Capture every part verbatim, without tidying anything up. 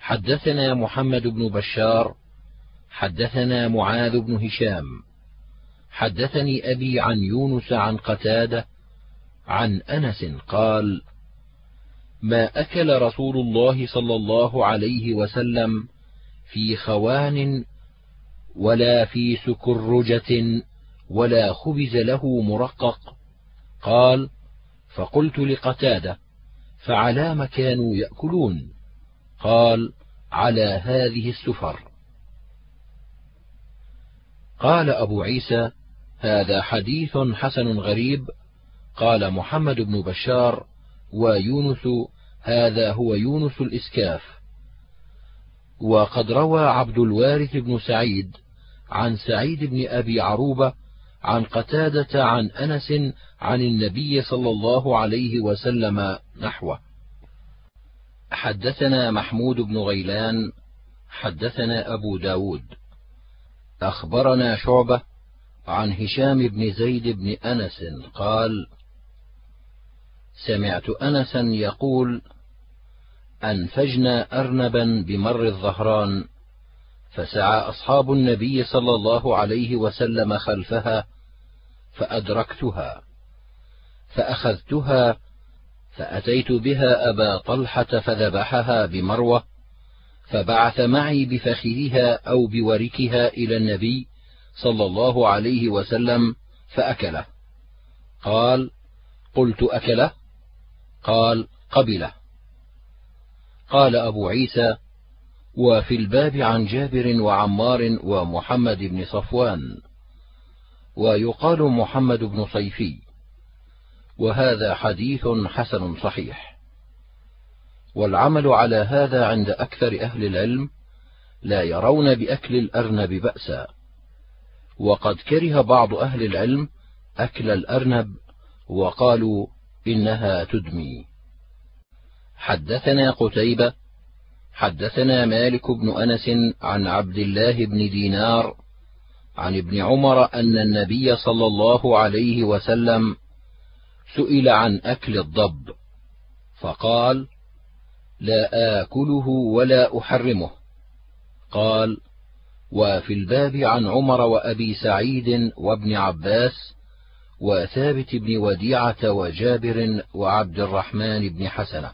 حدثنا محمد بن بشار حدثنا معاذ بن هشام حدثني أبي عن يونس عن قتادة عن أنس قال: ما أكل رسول الله صلى الله عليه وسلم في خوان ولا في سكرجة ولا خبز له مرقق. قال: فقلت لقتادة: فعلام كانوا يأكلون؟ قال: على هذه السفر. قال أبو عيسى: هذا حديث حسن غريب. قال محمد بن بشار: ويونس هذا هو يونس الإسكاف. وقد روى عبد الوارث بن سعيد عن سعيد بن أبي عروبة عن قتادة عن أنس عن النبي صلى الله عليه وسلم نحوه. حدثنا محمود بن غيلان حدثنا أبو داود أخبرنا شعبة عن هشام بن زيد بن أنس قال: سمعت أنسا يقول: أنفجنا أرنبا بمر الظهران، فسعى أصحاب النبي صلى الله عليه وسلم خلفها، فأدركتها فأخذتها فأتيت بها أبا طلحة فذبحها بمروة، فبعث معي بفخذها أو بوركها إلى النبي صلى الله عليه وسلم فأكله. قال: قلت: أكله؟ قال: قبله. قال أبو عيسى: وفي الباب عن جابر وعمار ومحمد بن صفوان، ويقال محمد بن صيفي، وهذا حديث حسن صحيح. والعمل على هذا عند أكثر أهل العلم، لا يرون بأكل الأرنب بأسا، وقد كره بعض أهل العلم أكل الأرنب وقالوا إنها تدمي. حدثنا قتيبة حدثنا مالك بن أنس عن عبد الله بن دينار عن ابن عمر أن النبي صلى الله عليه وسلم سئل عن أكل الضب فقال: لا آكله ولا أحرمه. قال: وفي الباب عن عمر وأبي سعيد وابن عباس وثابت بن وديعة وجابر وعبد الرحمن بن حسنة.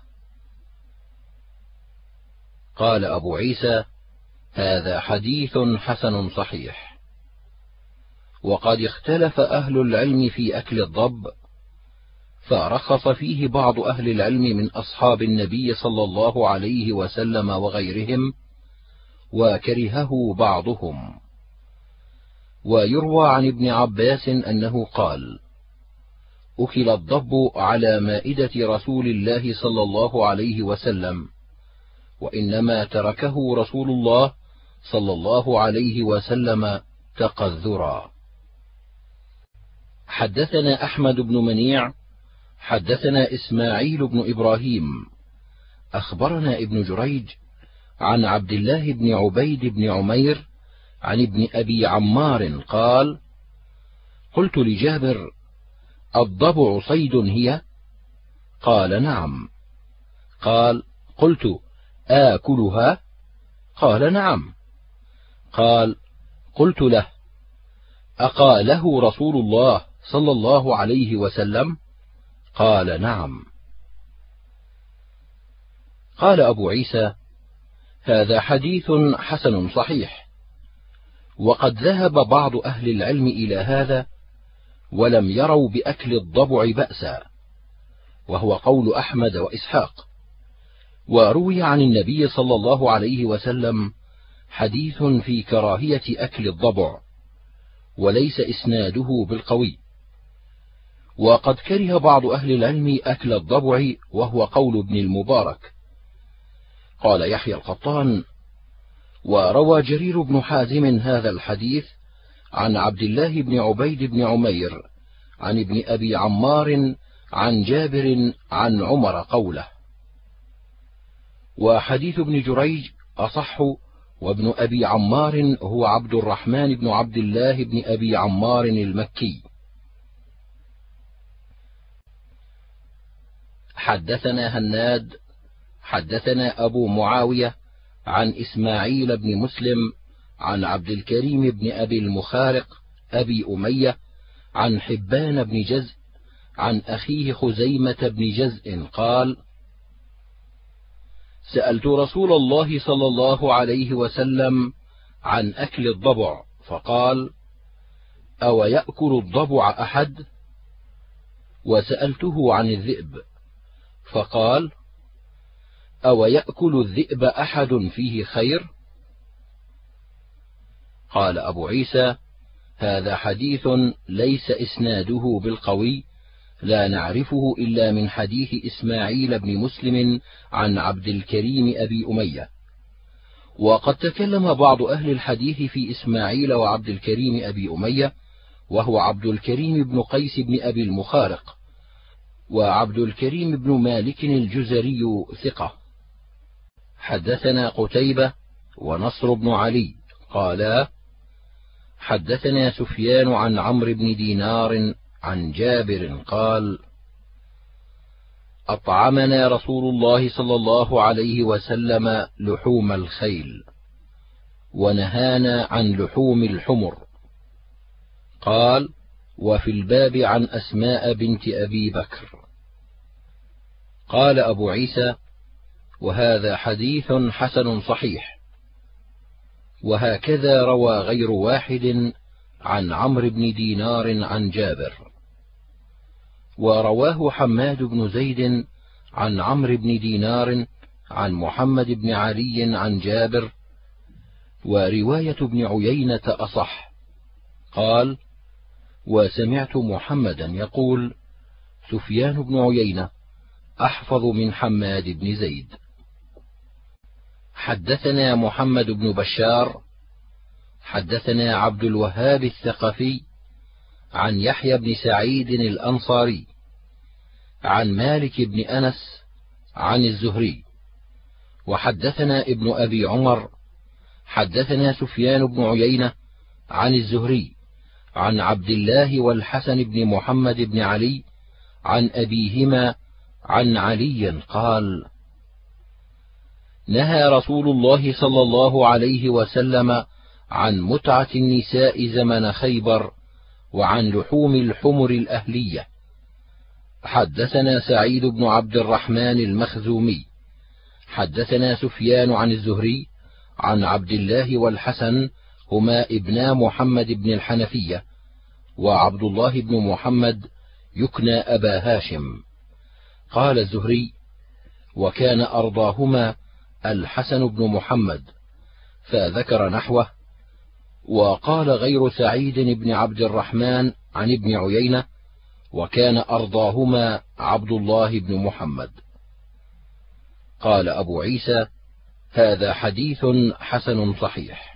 قال أبو عيسى: هذا حديث حسن صحيح. وقد اختلف أهل العلم في أكل الضب، فرخص فيه بعض أهل العلم من أصحاب النبي صلى الله عليه وسلم وغيرهم، وكرهه بعضهم. ويروى عن ابن عباس أنه قال: أكل الضب على مائدة رسول الله صلى الله عليه وسلم، وإنما تركه رسول الله صلى الله عليه وسلم تقذرا. حدثنا أحمد بن منيع حدثنا إسماعيل بن إبراهيم أخبرنا ابن جريج عن عبد الله بن عبيد بن عمير عن ابن أبي عمار قال: قلت لجابر: الضبع صيد هي؟ قال: نعم. قال: قلت: آكلها؟ قال: نعم. قال: قلت له: أقاله رسول الله صلى الله عليه وسلم؟ قال: نعم. قال أبو عيسى: هذا حديث حسن صحيح. وقد ذهب بعض أهل العلم إلى هذا، ولم يروا بأكل الضبع بأسا، وهو قول أحمد وإسحاق. وروي عن النبي صلى الله عليه وسلم حديث في كراهية أكل الضبع، وليس إسناده بالقوي. وقد كره بعض أهل العلم أكل الضبع، وهو قول ابن المبارك. قال يحيى القطان: وروى جرير بن حازم هذا الحديث عن عبد الله بن عبيد بن عمير عن ابن أبي عمار عن جابر عن عمر قوله. وحديث ابن جريج أصح، وابن أبي عمار هو عبد الرحمن بن عبد الله بن أبي عمار المكي. حدثنا هناد حدثنا أبو معاوية عن إسماعيل بن مسلم عن عبد الكريم بن أبي المخارق أبي أمية عن حبان بن جزء عن أخيه خزيمة بن جزء قال: سألت رسول الله صلى الله عليه وسلم عن أكل الضبع، فقال: أو يأكل الضبع أحد؟ وسألته عن الذئب، فقال: أو يأكل الذئب أحد فيه خير؟ قال أبو عيسى: هذا حديث ليس إسناده بالقوي، لا نعرفه إلا من حديث إسماعيل بن مسلم عن عبد الكريم أبي أمية. وقد تكلم بعض أهل الحديث في إسماعيل وعبد الكريم أبي أمية، وهو عبد الكريم بن قيس بن أبي المخارق، وعبد الكريم بن مالك الجزري ثقة. حدثنا قتيبة ونصر بن علي قالا: حدثنا سفيان عن عمرو بن دينار عن جابر قال: أطعمنا رسول الله صلى الله عليه وسلم لحوم الخيل، ونهانا عن لحوم الحمر. قال: وفي الباب عن أسماء بنت أبي بكر. قال أبو عيسى: وهذا حديث حسن صحيح. وهكذا روى غير واحد عن عمرو بن دينار عن جابر. ورواه حماد بن زيد عن عمرو بن دينار عن محمد بن علي عن جابر، ورواية ابن عيينة أصح. قال: وسمعت محمدا يقول: سفيان بن عيينة أحفظ من حماد بن زيد. حدثنا محمد بن بشار حدثنا عبد الوهاب الثقفي عن يحيى بن سعيد الأنصاري عن مالك بن أنس عن الزهري. وحدثنا ابن أبي عمر حدثنا سفيان بن عيينة عن الزهري عن عبد الله والحسن بن محمد بن علي عن أبيهما عن علي قال: نهى رسول الله صلى الله عليه وسلم عن متعة النساء زمن خيبر، وعن لحوم الحمر الأهلية. حدثنا سعيد بن عبد الرحمن المخزومي حدثنا سفيان عن الزهري عن عبد الله والحسن هما ابنا محمد بن الحنفية، وعبد الله بن محمد يكنى أبا هاشم. قال الزهري: وكان أرضاهما الحسن بن محمد، فذكر نحوه. وقال غير سعيد بن عبد الرحمن عن ابن عيينة: وكان أرضاهما عبد الله بن محمد. قال أبو عيسى: هذا حديث حسن صحيح.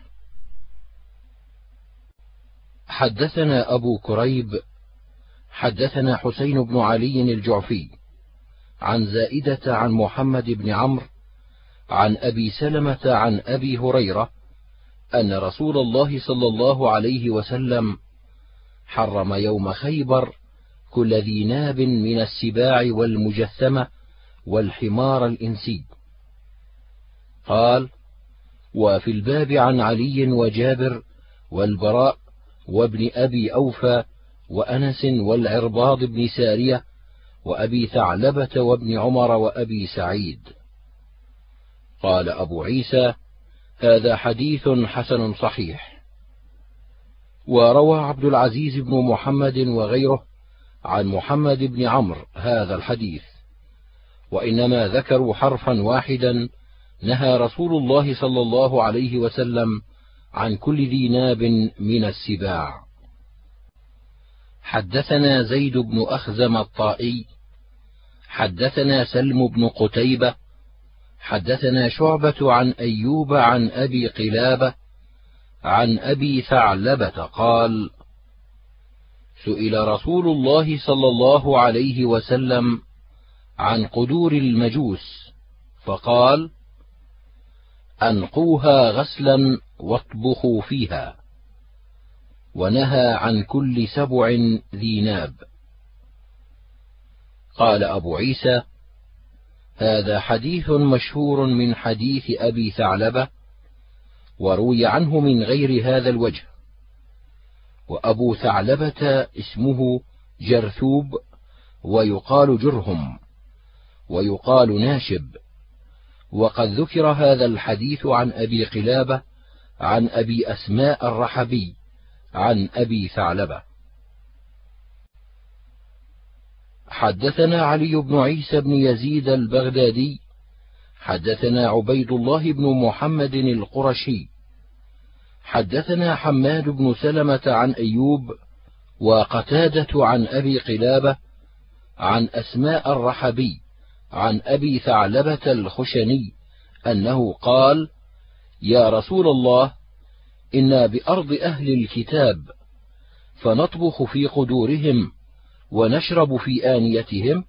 حدثنا أبو كريب حدثنا حسين بن علي الجعفي عن زائدة عن محمد بن عمرو عن أبي سلمة عن أبي هريرة أن رسول الله صلى الله عليه وسلم حرم يوم خيبر كل ذي ناب من السباع والمجثمة والحمار الإنسي. قال: وفي الباب عن علي وجابر والبراء وابن أبي أوفى وأنس والعرباض بن سارية وأبي ثعلبة وابن عمر وأبي سعيد. قال أبو عيسى: هذا حديث حسن صحيح. وروى عبد العزيز بن محمد وغيره عن محمد بن عمرو هذا الحديث، وإنما ذكروا حرفا واحدا: نهى رسول الله صلى الله عليه وسلم عن كل ذي ناب من السباع. حدثنا زيد بن أخزم الطائي حدثنا سلم بن قتيبة حدثنا شعبة عن أيوب عن أبي قلابة عن أبي ثعلبة قال: سئل رسول الله صلى الله عليه وسلم عن قدور المجوس، فقال: أنقوها غسلا واطبخوا فيها. ونهى عن كل سبع ذي ناب. قال أبو عيسى: هذا حديث مشهور من حديث أبي ثعلبة، وروي عنه من غير هذا الوجه. وأبو ثعلبة اسمه جرثوب، ويقال جرهم، ويقال ناشب. وقد ذكر هذا الحديث عن أبي قلابة عن أبي أسماء الرحبي عن أبي ثعلبة. حدثنا علي بن عيسى بن يزيد البغدادي حدثنا عبيد الله بن محمد القرشي حدثنا حماد بن سلمة عن أيوب وقتادة عن أبي قلابة عن أسماء الرحبي عن أبي ثعلبة الخشني أنه قال: يا رسول الله، إنا بأرض أهل الكتاب، فنطبخ في قدورهم ونشرب في آنيتهم.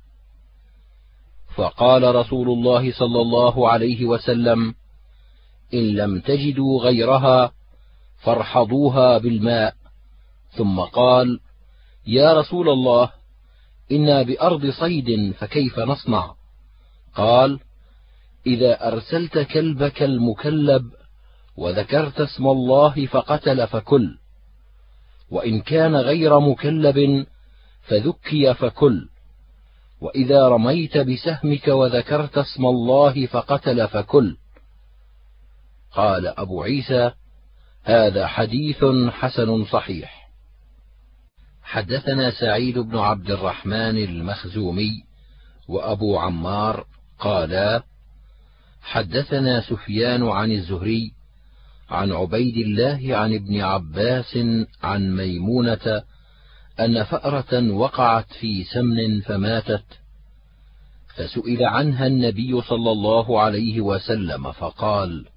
فقال رسول الله صلى الله عليه وسلم: إن لم تجدوا غيرها فارحضوها بالماء. ثم قال: يا رسول الله، إنا بأرض صيد، فكيف نصنع؟ قال: إذا أرسلت كلبك المكلب وذكرت اسم الله فقتل فكل، وإن كان غير مكلب فذكي فكل، وإذا رميت بسهمك وذكرت اسم الله فقتل فكل. قال أبو عيسى: هذا حديث حسن صحيح. حدثنا سعيد بن عبد الرحمن المخزومي وأبو عمار قالا: حدثنا سفيان عن الزهري عن عبيد الله عن ابن عباس عن ميمونة أن فأرة وقعت في سمن فماتت، فسئل عنها النبي صلى الله عليه وسلم فقال: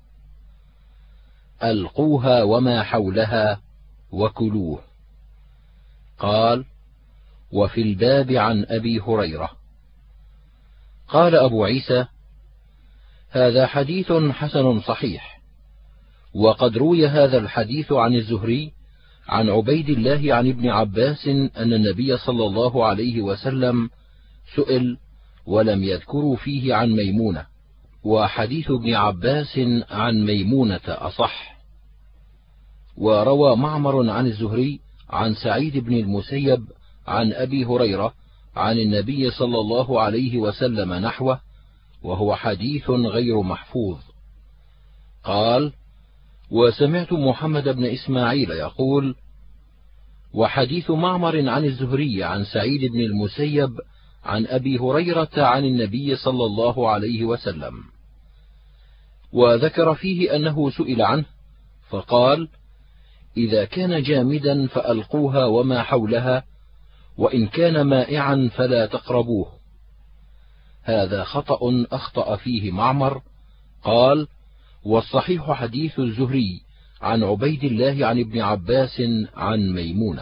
ألقوها وما حولها وكلوه. قال: وفي الباب عن أبي هريرة. قال أبو عيسى: هذا حديث حسن صحيح. وقد روي هذا الحديث عن الزهري عن عبيد الله عن ابن عباس أن النبي صلى الله عليه وسلم سئل ولم يذكروا فيه عن ميمونة، وحديث ابن عباس عن ميمونة أصح. وروى معمر عن الزهري عن سعيد بن المسيب عن أبي هريرة عن النبي صلى الله عليه وسلم نحوه، وهو حديث غير محفوظ. قال: وسمعت محمد بن إسماعيل يقول: وحديث معمر عن الزهري عن سعيد بن المسيب عن أبي هريرة عن النبي صلى الله عليه وسلم. وذكر فيه أنه سئل عنه فقال: إذا كان جامدا فألقوها وما حولها، وإن كان مائعا فلا تقربوه. هذا خطأ أخطأ فيه معمر. قال: والصحيح حديث الزهري عن عبيد الله عن ابن عباس عن ميمونة.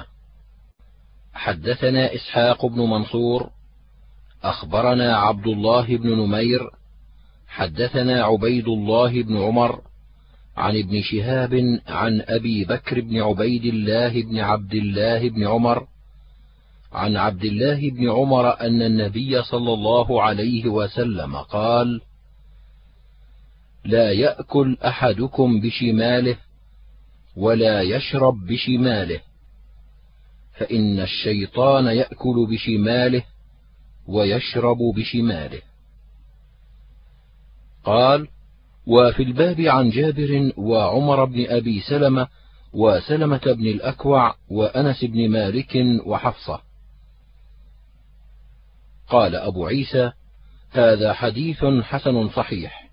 حدثنا إسحاق بن منصور أخبرنا عبد الله بن نمير حدثنا عبيد الله بن عمر عن ابن شهاب عن أبي بكر بن عبيد الله بن عبد الله بن عمر عن عبد الله بن عمر أن النبي صلى الله عليه وسلم قال: لا يأكل أحدكم بشماله ولا يشرب بشماله، فإن الشيطان يأكل بشماله ويشرب بشماله. قال: وفي الباب عن جابر وعمر بن أبي سلمة وسلمة بن الأكوع وأنس بن مالك وحفصة. قال أبو عيسى: هذا حديث حسن صحيح.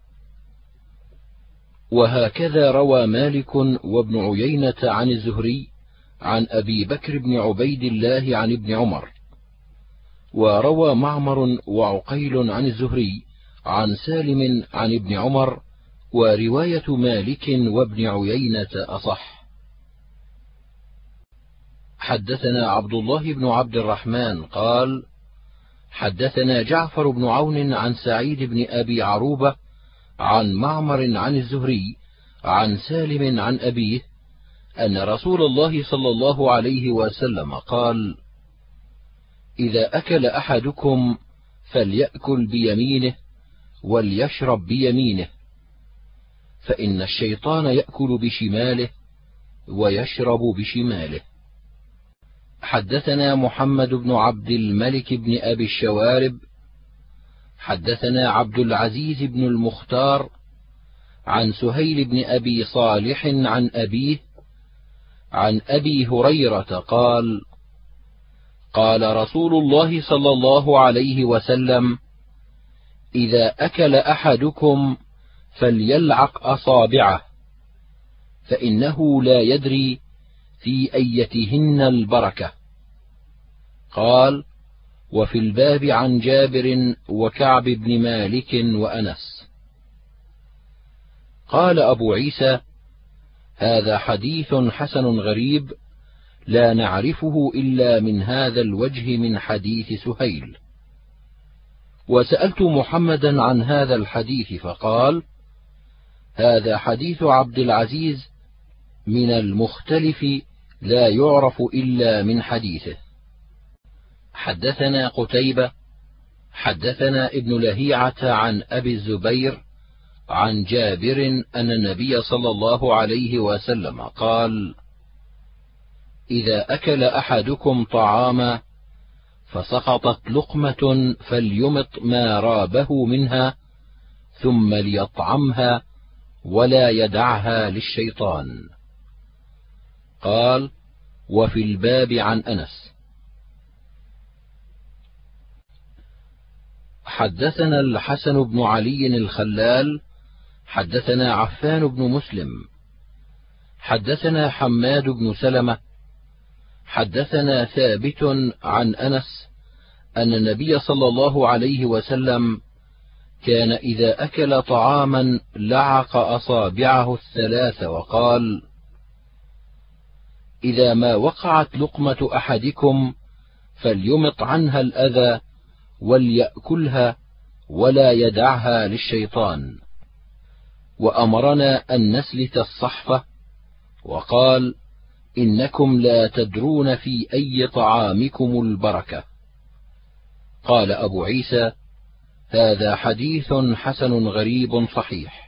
وهكذا روى مالك وابن عيينة عن الزهري عن أبي بكر بن عبيد الله عن ابن عمر. وروى معمر وعقيل عن الزهري عن سالم عن ابن عمر، ورواية مالك وابن عيينة أصح. حدثنا عبد الله بن عبد الرحمن قال: حدثنا جعفر بن عون عن سعيد بن أبي عروبة عن معمر عن الزهري عن سالم عن أبيه أن رسول الله صلى الله عليه وسلم قال: إذا أكل أحدكم فليأكل بيمينه، وليشرب بيمينه، فإن الشيطان يأكل بشماله ويشرب بشماله. حدثنا محمد بن عبد الملك بن أبي الشوارب حدثنا عبد العزيز بن المختار عن سهيل بن أبي صالح عن أبيه عن أبي هريرة قال: قال رسول الله صلى الله عليه وسلم: إذا أكل أحدكم فليلعق أصابعه، فإنه لا يدري في أيتهن البركة. قال: وفي الباب عن جابر وكعب بن مالك وأنس. قال أبو عيسى: هذا حديث حسن غريب لا نعرفه إلا من هذا الوجه من حديث سهيل. وسألت محمدا عن هذا الحديث فقال: هذا حديث عبد العزيز من المختلف لا يعرف إلا من حديثه. حدثنا قتيبة حدثنا ابن لهيعة عن أبي الزبير عن جابر أن النبي صلى الله عليه وسلم قال: إذا أكل أحدكم طعاما فسقطت لقمة فليمط ما رابه منها ثم ليطعمها ولا يدعها للشيطان. قال: وفي الباب عن أنس. حدثنا الحسن بن علي الخلال حدثنا عفان بن مسلم حدثنا حماد بن سلمة حدثنا ثابت عن أنس أن النبي صلى الله عليه وسلم كان إذا أكل طعاما لعق أصابعه الثلاث وقال: إذا ما وقعت لقمة أحدكم فليمط عنها الأذى وليأكلها ولا يدعها للشيطان. وأمرنا أن نسلت الصحفة، وقال: إنكم لا تدرون في أي طعامكم البركة. قال أبو عيسى: هذا حديث حسن غريب صحيح.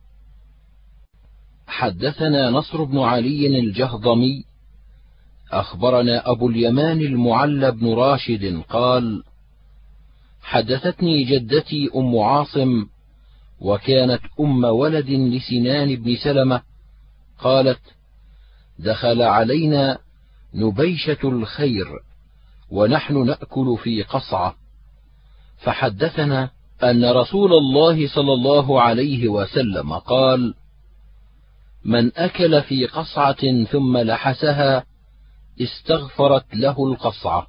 حدثنا نصر بن علي الجهضمي أخبرنا أبو اليمان المعلى بن راشد قال: حدثتني جدتي أم عاصم، وكانت أم ولد لسنان بن سلمة، قالت: دخل علينا نبيشة الخير ونحن نأكل في قصعة، فحدثنا أن رسول الله صلى الله عليه وسلم قال: من أكل في قصعة ثم لحسها استغفرت له القصعة.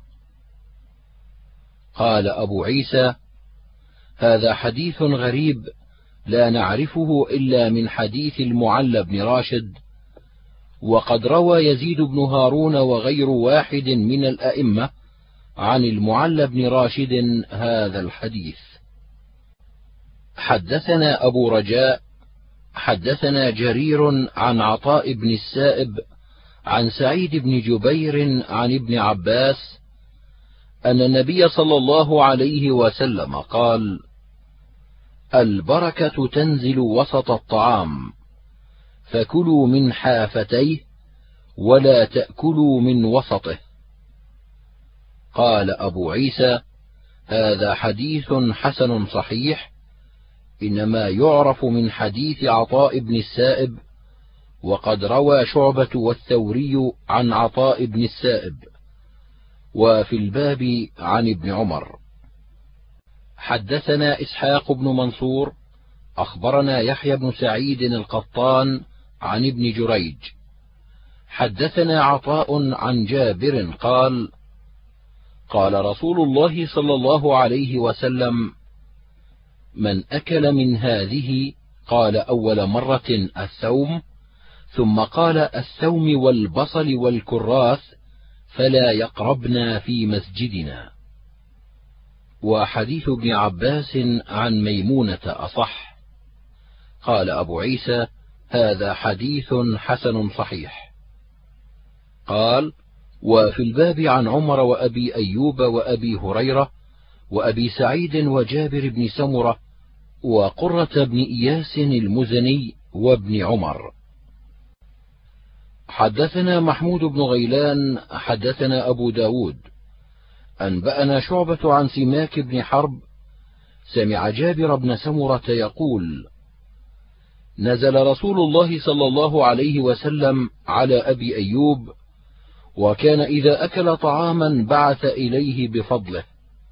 قال أبو عيسى: هذا حديث غريب لا نعرفه إلا من حديث المعلى بن راشد، وقد روى يزيد بن هارون وغير واحد من الأئمة عن المعلى بن راشد هذا الحديث. حدثنا أبو رجاء حدثنا جرير عن عطاء بن السائب عن سعيد بن جبير عن ابن عباس أن النبي صلى الله عليه وسلم قال: البركة تنزل وسط الطعام، فكلوا من حافتيه ولا تأكلوا من وسطه. قال أبو عيسى: هذا حديث حسن صحيح، إنما يعرف من حديث عطاء بن السائب، وقد روى شعبة والثوري عن عطاء بن السائب. وفي الباب عن ابن عمر. حدثنا إسحاق بن منصور أخبرنا يحيى بن سعيد القطان عن ابن جريج حدثنا عطاء عن جابر قال: قال رسول الله صلى الله عليه وسلم: من أكل من هذه، قال أول مرة الثوم، ثم قال الثوم والبصل والكراث، فلا يقربنا في مسجدنا. وحديث ابن عباس عن ميمونة أصح. قال أبو عيسى: هذا حديث حسن صحيح. قال: وفي الباب عن عمر وأبي أيوب وأبي هريرة وأبي سعيد وجابر بن سمرة وقرة بن إياس المزني وابن عمر. حدثنا محمود بن غيلان حدثنا أبو داود أنبأنا شعبة عن سماك بن حرب سمع جابر بن سمرة يقول: نزل رسول الله صلى الله عليه وسلم على أبي أيوب، وكان إذا أكل طعاما بعث إليه بفضله،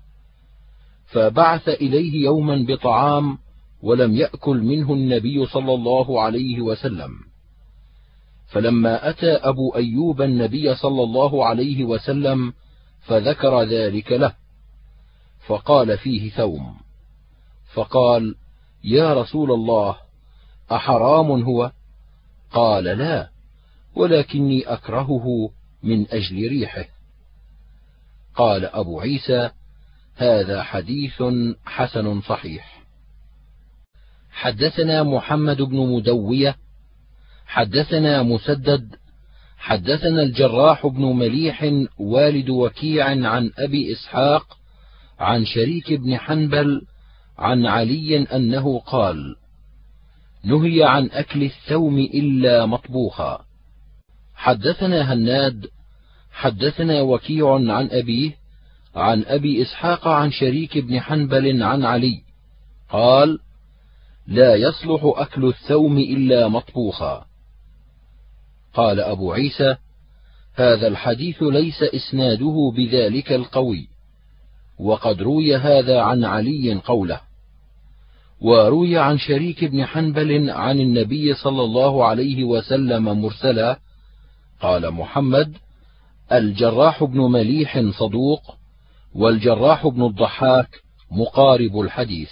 فبعث إليه يوما بطعام ولم يأكل منه النبي صلى الله عليه وسلم، فلما أتى أبو أيوب النبي صلى الله عليه وسلم فذكر ذلك له، فقال فيه ثوم، فقال: يا رسول الله، أحرام هو؟ قال: لا، ولكني أكرهه من أجل ريحه. قال أبو عيسى: هذا حديث حسن صحيح. حدثنا محمد بن مدوية حدثنا مسدد حدثنا الجراح بن مليح والد وكيع عن أبي إسحاق عن شريك بن حنبل عن علي أنه قال: نهي عن أكل الثوم إلا مطبوخا. حدثنا هناد حدثنا وكيع عن أبيه عن أبي إسحاق عن شريك بن حنبل عن علي قال: لا يصلح أكل الثوم إلا مطبوخا. قال أبو عيسى: هذا الحديث ليس إسناده بذلك القوي، وقد روي هذا عن علي قوله، وروي عن شريك بن حنبل عن النبي صلى الله عليه وسلم مرسلا. قال محمد: الجراح بن مليح صدوق، والجراح بن الضحاك مقارب الحديث.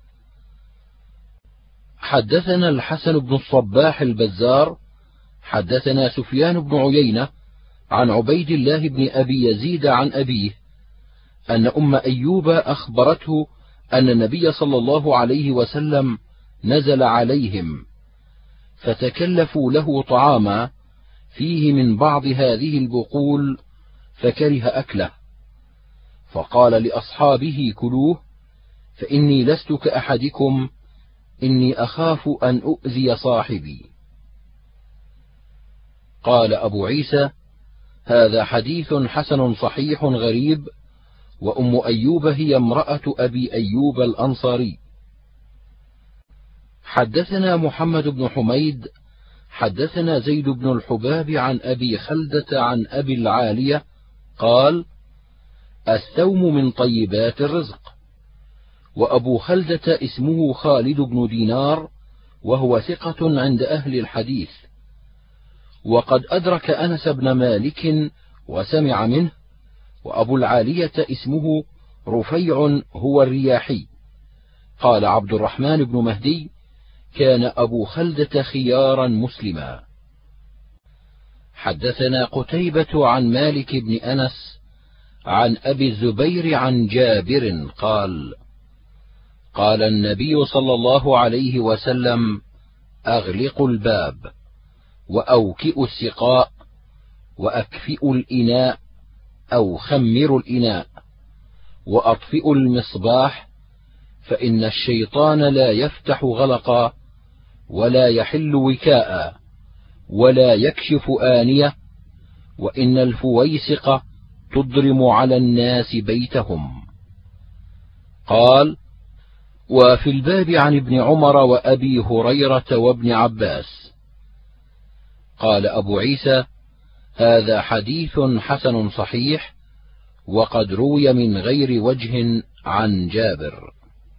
حدثنا الحسن بن الصباح البزار حدثنا سفيان بن عيينة عن عبيد الله بن أبي يزيد عن أبيه أن أم أيوب أخبرته أن النبي صلى الله عليه وسلم نزل عليهم، فتكلفوا له طعاما فيه من بعض هذه البقول، فكره أكله، فقال لأصحابه: كلوه، فإني لست كأحدكم، إني أخاف أن أؤذي صاحبي. قال أبو عيسى: هذا حديث حسن صحيح غريب، وأم أيوب هي امرأة أبي أيوب الأنصاري. حدثنا محمد بن حميد حدثنا زيد بن الحباب عن أبي خلدة عن أبي العالية قال: الثوم من طيبات الرزق. وأبو خلدة اسمه خالد بن دينار، وهو ثقة عند أهل الحديث، وقد أدرك أنس بن مالك وسمع منه. وأبو العالية اسمه رفيع هو الرياحي. قال عبد الرحمن بن مهدي: كان أبو خلدة خيارا مسلما. حدثنا قتيبة عن مالك بن أنس عن أبي الزبير عن جابر قال: قال النبي صلى الله عليه وسلم: أغلقوا الباب، وأوكئوا السقاء، وأكفئوا الإناء أو خمروا الإناء، وأطفئوا المصباح، فإن الشيطان لا يفتح غلقا، ولا يحل وكاء، ولا يكشف آنية، وإن الفويسق تضرم على الناس بيتهم. قال: وفي الباب عن ابن عمر وأبي هريرة وابن عباس. قال أبو عيسى: هذا حديث حسن صحيح، وقد روي من غير وجه عن جابر.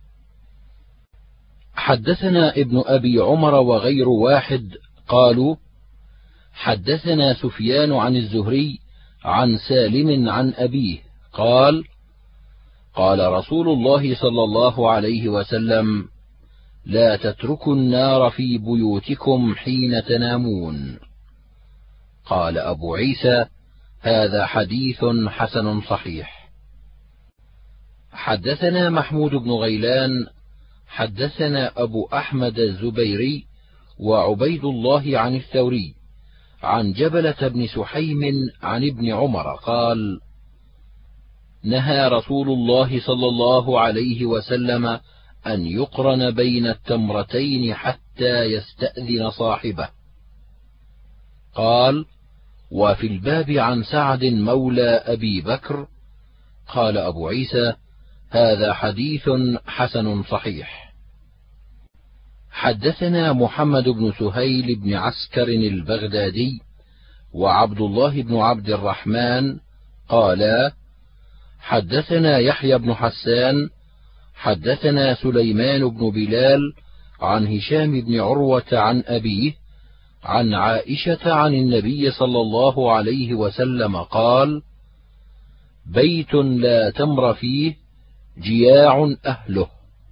حدثنا ابن أبي عمر وغير واحد قالوا: حدثنا سفيان عن الزهري عن سالم عن أبيه قال: قال رسول الله صلى الله عليه وسلم: لا تتركوا النار في بيوتكم حين تنامون. قال أبو عيسى: هذا حديث حسن صحيح. حدثنا محمود بن غيلان حدثنا أبو أحمد الزبيري وعبيد الله عن الثوري عن جبلة بن سحيم عن ابن عمر قال: نهى رسول الله صلى الله عليه وسلم أن يقرن بين التمرتين حتى يستأذن صاحبه. قال: وفي الباب عن سعد مولى أبي بكر. قال أبو عيسى: هذا حديث حسن صحيح. حدثنا محمد بن سهيل بن عسكر البغدادي وعبد الله بن عبد الرحمن قالا: حدثنا يحيى بن حسان حدثنا سليمان بن بلال عن هشام بن عروة عن أبيه عن عائشة عن النبي صلى الله عليه وسلم قال: بيت لا تمر فيه جياع أهله.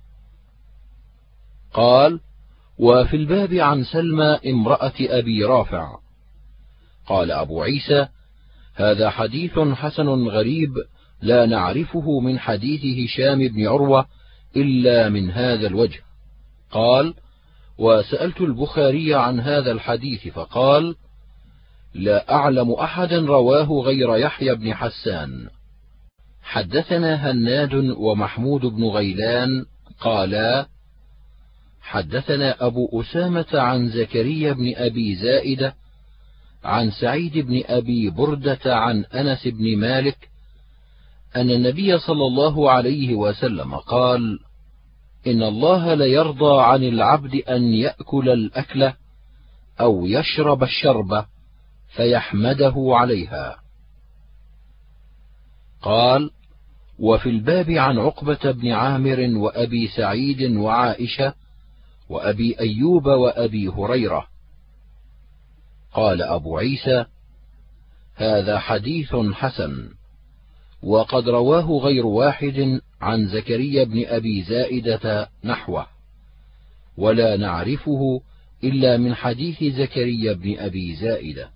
قال: وفي الباب عن سلمى امرأة أبي رافع. قال أبو عيسى: هذا حديث حسن غريب لا نعرفه من حديث هشام بن عروة إلا من هذا الوجه. قال: وسألت البخاري عن هذا الحديث فقال: لا أعلم أحدا رواه غير يحيى بن حسان. حدثنا هناد ومحمود بن غيلان قالا: حدثنا أبو أسامة عن زكريا بن أبي زائدة عن سعيد بن أبي بردة عن أنس بن مالك أن النبي صلى الله عليه وسلم قال: إن الله ليرضى عن العبد أن يأكل الأكلة أو يشرب الشربة فيحمده عليها. قال: وفي الباب عن عقبة بن عامر وأبي سعيد وعائشة وأبي أيوب وأبي هريرة. قال أبو عيسى: هذا حديث حسن، وقد رواه غير واحد عن زكريا بن أبي زائدة نحوه، ولا نعرفه إلا من حديث زكريا بن أبي زائدة.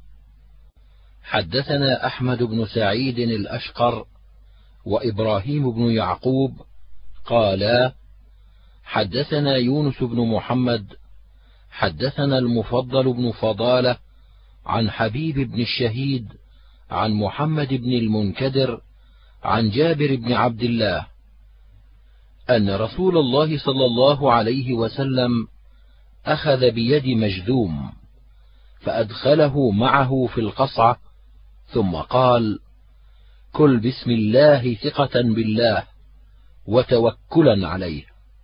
حدثنا أحمد بن سعيد الأشقر وإبراهيم بن يعقوب قالا: حدثنا يونس بن محمد حدثنا المفضل بن فضالة عن حبيب بن الشهيد عن محمد بن المنكدر عن جابر بن عبد الله أن رسول الله صلى الله عليه وسلم أخذ بيد مجذوم فأدخله معه في القصعة ثم قال: كل بسم الله ثقة بالله وتوكلا عليه.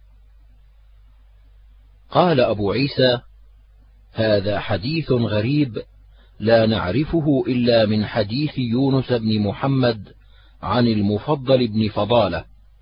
قال أبو عيسى: هذا حديث غريب لا نعرفه إلا من حديث يونس بن محمد عن المفضل بن فضالة.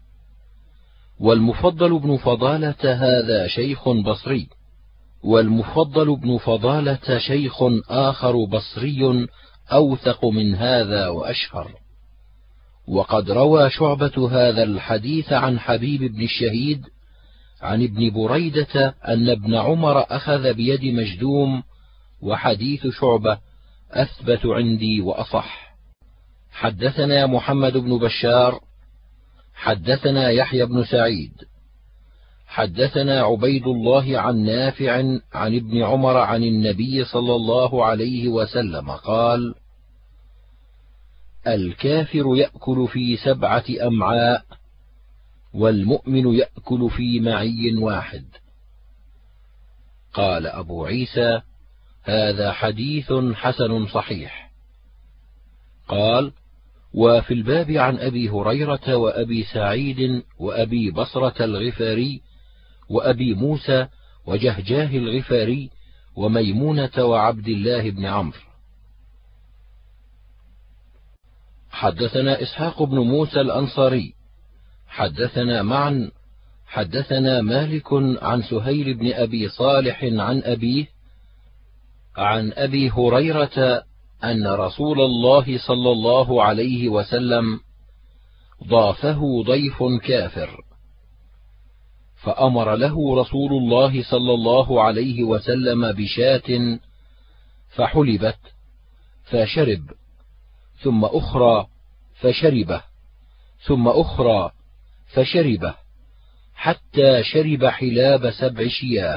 والمفضل بن فضالة هذا شيخ بصري، والمفضل بن فضالة شيخ آخر بصري أوثق من هذا وأشهر. وقد روى شعبة هذا الحديث عن حبيب بن الشهيد عن ابن بريدة أن ابن عمر أخذ بيد مجذوم، وحديث شعبة أثبت عندي وأصح. حدثنا محمد بن بشار حدثنا يحيى بن سعيد حدثنا عبيد الله عن نافع عن ابن عمر عن النبي صلى الله عليه وسلم قال: الكافر يأكل في سبعة أمعاء، والمؤمن يأكل في معي واحد. قال أبو عيسى: هذا حديث حسن صحيح. قال: وفي الباب عن أبي هريرة وأبي سعيد وأبي بصرة الغفاري وأبي موسى وجهجاه الغفاري وميمونة وعبد الله بن عمرو. حدثنا إسحاق بن موسى الأنصاري حدثنا معا حدثنا مالك عن سهيل بن أبي صالح عن أبيه عن أبي هريرة أن رسول الله صلى الله عليه وسلم ضافه ضيف كافر، فأمر له رسول الله صلى الله عليه وسلم بشاة فحلبت فشرب، ثم أخرى فشربه، ثم أخرى فشربه، حتى شرب حلاب سبع شياه،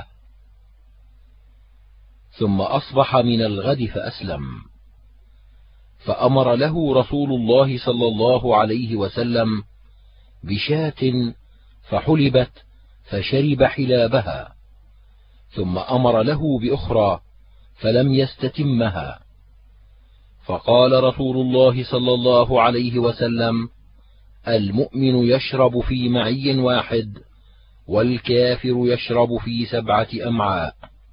ثم أصبح من الغد فأسلم. فأمر له رسول الله صلى الله عليه وسلم بشاة فحلبت فشرب حلابها، ثم أمر له بأخرى فلم يستتمها، فقال رسول الله صلى الله عليه وسلم: المؤمن يشرب في معي واحد، والكافر يشرب في سبعة أمعاء.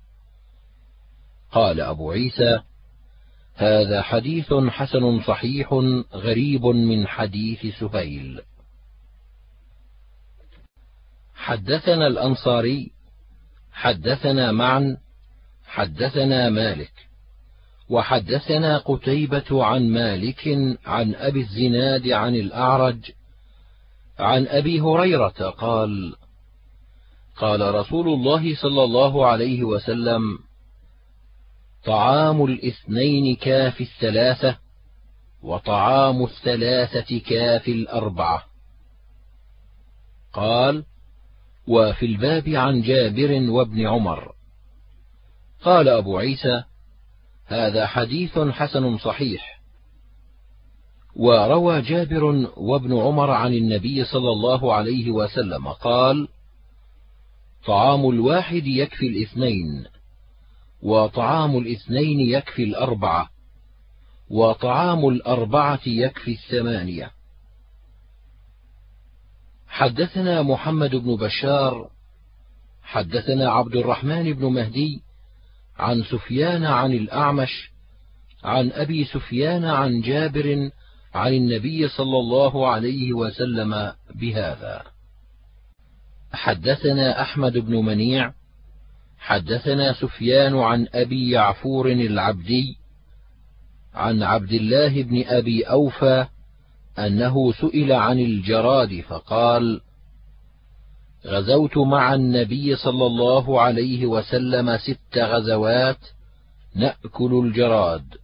قال أبو عيسى: هذا حديث حسن صحيح غريب من حديث سهيل. حدثنا الأنصاري حدثنا معا حدثنا مالك وحدثنا قتيبة عن مالك عن أبي الزناد عن الأعرج عن أبي هريرة قال: قال رسول الله صلى الله عليه وسلم: طعام الاثنين كافي الثلاثة، وطعام الثلاثة كافي الأربعة. قال: وفي الباب عن جابر وابن عمر. قال أبو عيسى: هذا حديث حسن صحيح. وروى جابر وابن عمر عن النبي صلى الله عليه وسلم قال: طعام الواحد يكفي الاثنين، وطعام الاثنين يكفي الأربعة، وطعام الأربعة يكفي الثمانية. حدثنا محمد بن بشار حدثنا عبد الرحمن بن مهدي عن سفيان عن الأعمش عن أبي سفيان عن جابر عن النبي صلى الله عليه وسلم بهذا. حدثنا أحمد بن منيع حدثنا سفيان عن أبي يعفور العبدي عن عبد الله بن أبي أوفى أنه سئل عن الجراد فقال: غزوت مع النبي صلى الله عليه وسلم ست غزوات نأكل الجراد.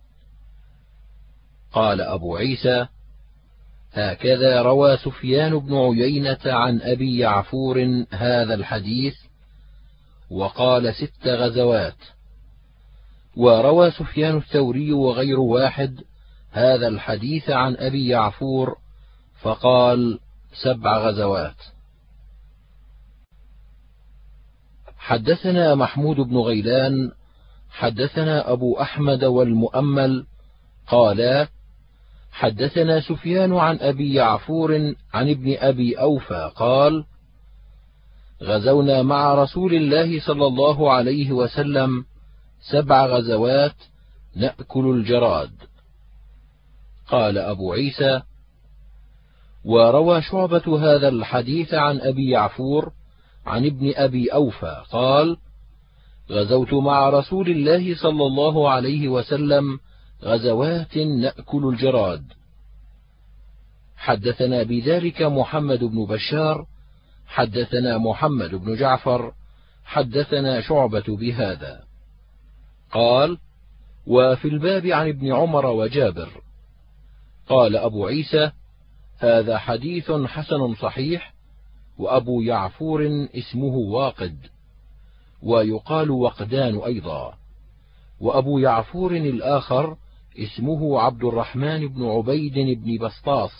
قال أبو عيسى: هكذا روى سفيان بن عيينة عن أبي يعفور هذا الحديث، وقال ست غزوات. وروى سفيان الثوري وغير واحد هذا الحديث عن أبي يعفور فقال سبع غزوات. حدثنا محمود بن غيلان حدثنا أبو أحمد والمؤمل قالا: حدثنا سفيان عن أبي يعفور عن ابن أبي أوفى قال: غزونا مع رسول الله صلى الله عليه وسلم سبع غزوات نأكل الجراد. قال أبو عيسى: وروى شعبة هذا الحديث عن أبي يعفور عن ابن أبي أوفى قال: غزوت مع رسول الله صلى الله عليه وسلم غزوات نأكل الجراد. حدثنا بذلك محمد بن بشار حدثنا محمد بن جعفر حدثنا شعبة بهذا. قال: وفي الباب عن ابن عمر وجابر. قال أبو عيسى: هذا حديث حسن صحيح. وأبو يعفور اسمه واقد، ويقال وقدان أيضا، وأبو يعفور الآخر اسمه عبد الرحمن بن عبيد بن بسطاس.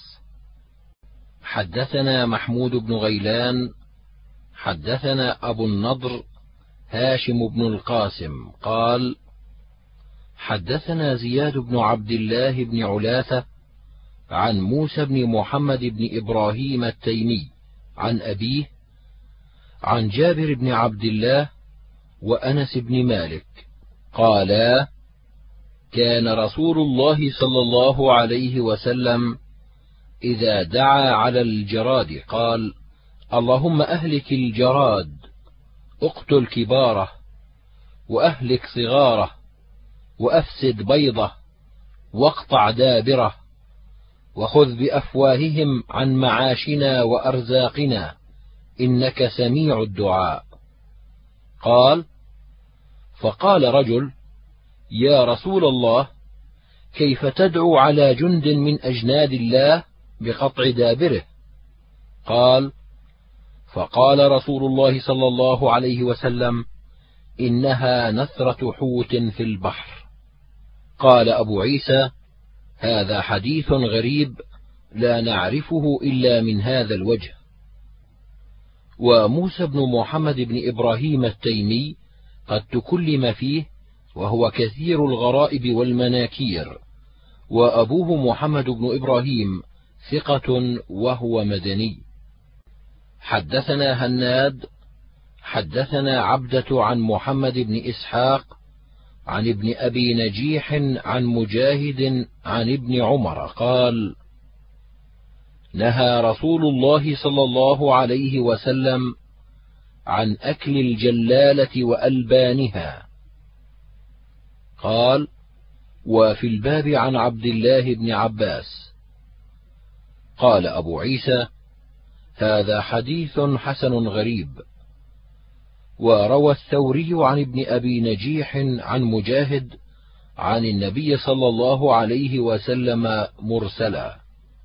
حدثنا محمود بن غيلان حدثنا أبو النضر هاشم بن القاسم قال: حدثنا زياد بن عبد الله بن علاثة عن موسى بن محمد بن إبراهيم التيمي عن أبيه عن جابر بن عبد الله وأنس بن مالك قالا: كان رسول الله صلى الله عليه وسلم إذا دعا على الجراد قال: اللهم أهلك الجراد، اقتل كباره، وأهلك صغاره، وأفسد بيضه، واقطع دابره، وخذ بأفواههم عن معاشنا وأرزاقنا، إنك سميع الدعاء. قال: فقال رجل: يا رسول الله، كيف تدعو على جند من أجناد الله بقطع دابره؟ قال: فقال رسول الله صلى الله عليه وسلم: إنها نثرة حوت في البحر. قال أبو عيسى: هذا حديث غريب لا نعرفه إلا من هذا الوجه. وموسى بن محمد بن إبراهيم التيمي قد تكلم فيه، وهو كثير الغرائب والمناكير، وأبوه محمد بن إبراهيم ثقة وهو مدني. حدثنا هناد حدثنا عبدة عن محمد بن إسحاق عن ابن أبي نجيح عن مجاهد عن ابن عمر قال: نهى رسول الله صلى الله عليه وسلم عن أكل الجلالة وألبانها. قال: وفي الباب عن عبد الله بن عباس. قال أبو عيسى: هذا حديث حسن غريب. وروى الثوري عن ابن أبي نجيح عن مجاهد عن النبي صلى الله عليه وسلم مرسلا.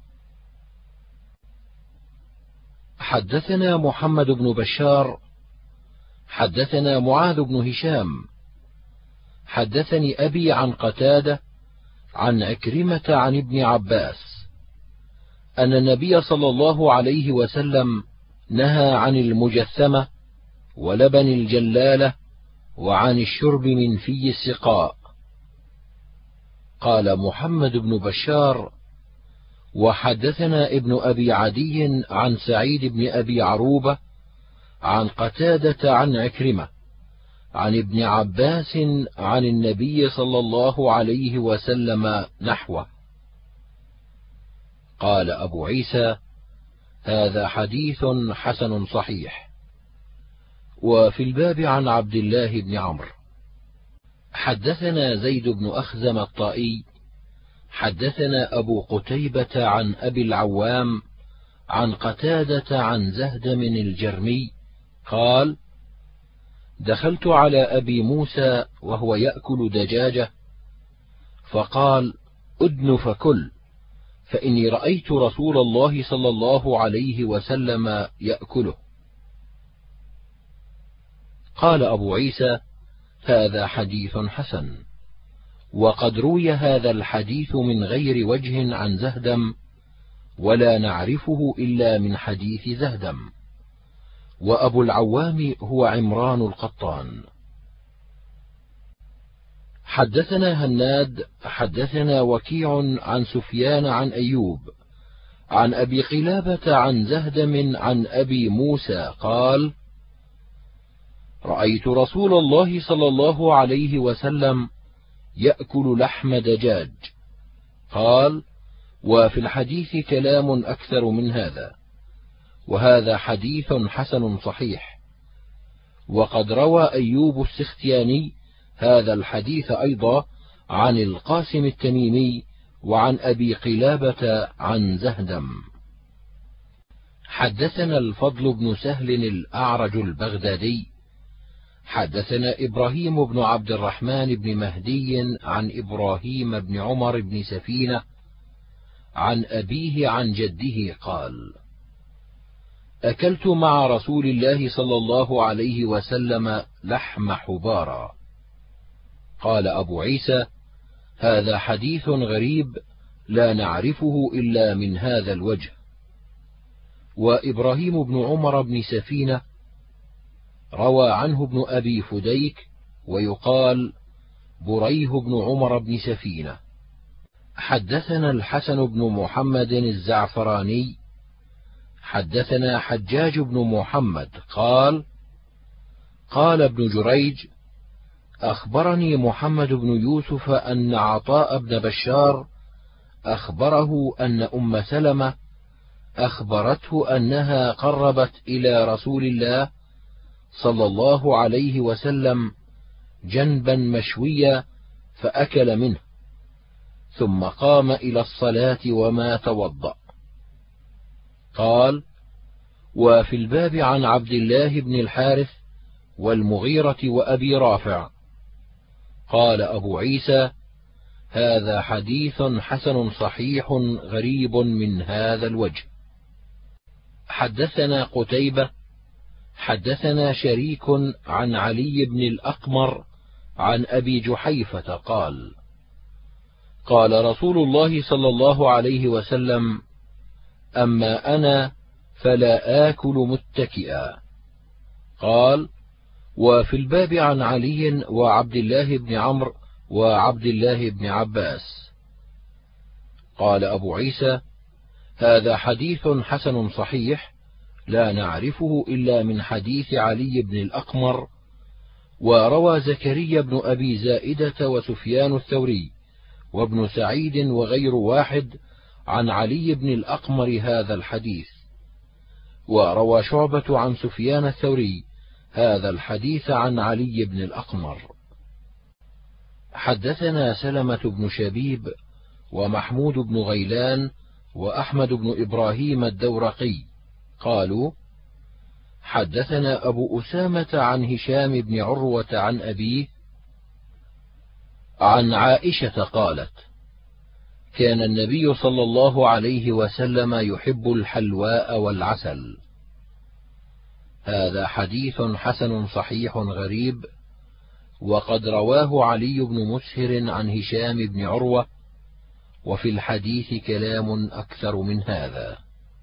حدثنا محمد بن بشار حدثنا معاذ بن هشام حدثني أبي عن قتادة عن عكرمة عن ابن عباس أن النبي صلى الله عليه وسلم نهى عن المجثمة ولبن الجلالة وعن الشرب من في السقاء. قال محمد بن بشار: وحدثنا ابن أبي عدي عن سعيد بن أبي عروبة عن قتادة عن عكرمة عن ابن عباس عن النبي صلى الله عليه وسلم نحوه. قال أبو عيسى: هذا حديث حسن صحيح. وفي الباب عن عبد الله بن عمرو. حدثنا زيد بن أخزم الطائي حدثنا أبو قتيبة عن أبي العوام عن قتادة عن زهدم الجرمي قال: دخلت على أبي موسى وهو يأكل دجاجة، فقال: أدن فكل، فإني رأيت رسول الله صلى الله عليه وسلم يأكله. قال أبو عيسى: هذا حديث حسن. وقد روي هذا الحديث من غير وجه عن زهدم، ولا نعرفه إلا من حديث زهدم. وأبو العوام هو عمران القطان. حدثنا هناد حدثنا وكيع عن سفيان عن أيوب عن أبي قلابة عن زهدم عن أبي موسى قال: رأيت رسول الله صلى الله عليه وسلم يأكل لحم دجاج. قال: وفي الحديث كلام أكثر من هذا، وهذا حديث حسن صحيح. وقد روى أيوب السختياني هذا الحديث أيضا عن القاسم التميمي وعن أبي قلابة عن زهدم. حدثنا الفضل بن سهل الأعرج البغدادي حدثنا إبراهيم بن عبد الرحمن بن مهدي عن إبراهيم بن عمر بن سفينة عن أبيه عن جده قال: أكلت مع رسول الله صلى الله عليه وسلم لحم حبارا. قال أبو عيسى: هذا حديث غريب لا نعرفه إلا من هذا الوجه. وإبراهيم بن عمر بن سفينة روى عنه ابن أبي فديك، ويقال بريه بن عمر بن سفينة. حدثنا الحسن بن محمد الزعفراني حدثنا حجاج بن محمد قال: قال ابن جريج: أخبرني محمد بن يوسف أن عطاء بن بشار أخبره أن أم سلمة أخبرته أنها قربت إلى رسول الله صلى الله عليه وسلم جنبا مشويا فأكل منه، ثم قام إلى الصلاة وما توضأ. قال: وفي الباب عن عبد الله بن الحارث والمغيرة وأبي رافع. قال أبو عيسى: هذا حديث حسن صحيح غريب من هذا الوجه. حدثنا قتيبة حدثنا شريك عن علي بن الأقمر عن أبي جحيفة قال: قال رسول الله صلى الله عليه وسلم: أما أنا فلا آكل متكئا، قال: وفي الباب عن علي وعبد الله بن عمرو وعبد الله بن عباس. قال أبو عيسى: هذا حديث حسن صحيح لا نعرفه إلا من حديث علي بن الأقمر. وروى زكريا بن أبي زائدة وسفيان الثوري وابن سعيد وغير واحد عن علي بن الأقمر هذا الحديث. وروى شعبة عن سفيان الثوري هذا الحديث عن علي بن الأقمر. حدثنا سلمة بن شبيب ومحمود بن غيلان وأحمد بن إبراهيم الدورقي قالوا: حدثنا أبو أسامة عن هشام بن عروة عن أبيه عن عائشة قالت: كان النبي صلى الله عليه وسلم يحب الحلواء والعسل. هذا حديث حسن صحيح غريب، وقد رواه علي بن مسهر عن هشام بن عروة، وفي الحديث كلام أكثر من هذا.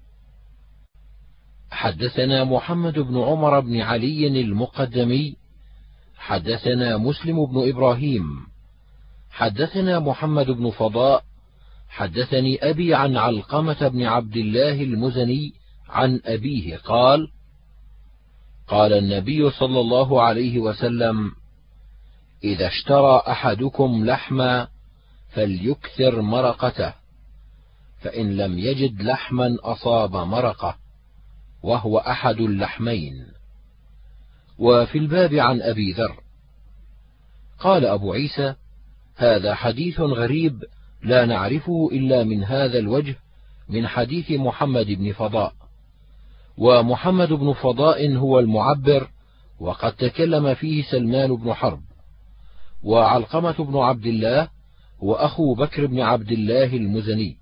حدثنا محمد بن عمر بن علي المقدمي حدثنا مسلم بن إبراهيم حدثنا محمد بن فضاء حدثني أبي عن علقمة بن عبد الله المزني عن أبيه قال: قال النبي صلى الله عليه وسلم: إذا اشترى أحدكم لحما فليكثر مرقته، فإن لم يجد لحما أصاب مرقه، وهو أحد اللحمين. وفي الباب عن أبي ذر. قال أبو عيسى: هذا حديث غريب لا نعرفه إلا من هذا الوجه من حديث محمد بن فضاء. ومحمد بن فضاء هو المعبر، وقد تكلم فيه سلمان بن حرب. وعلقمة بن عبد الله هو أخو بكر بن عبد الله المزني.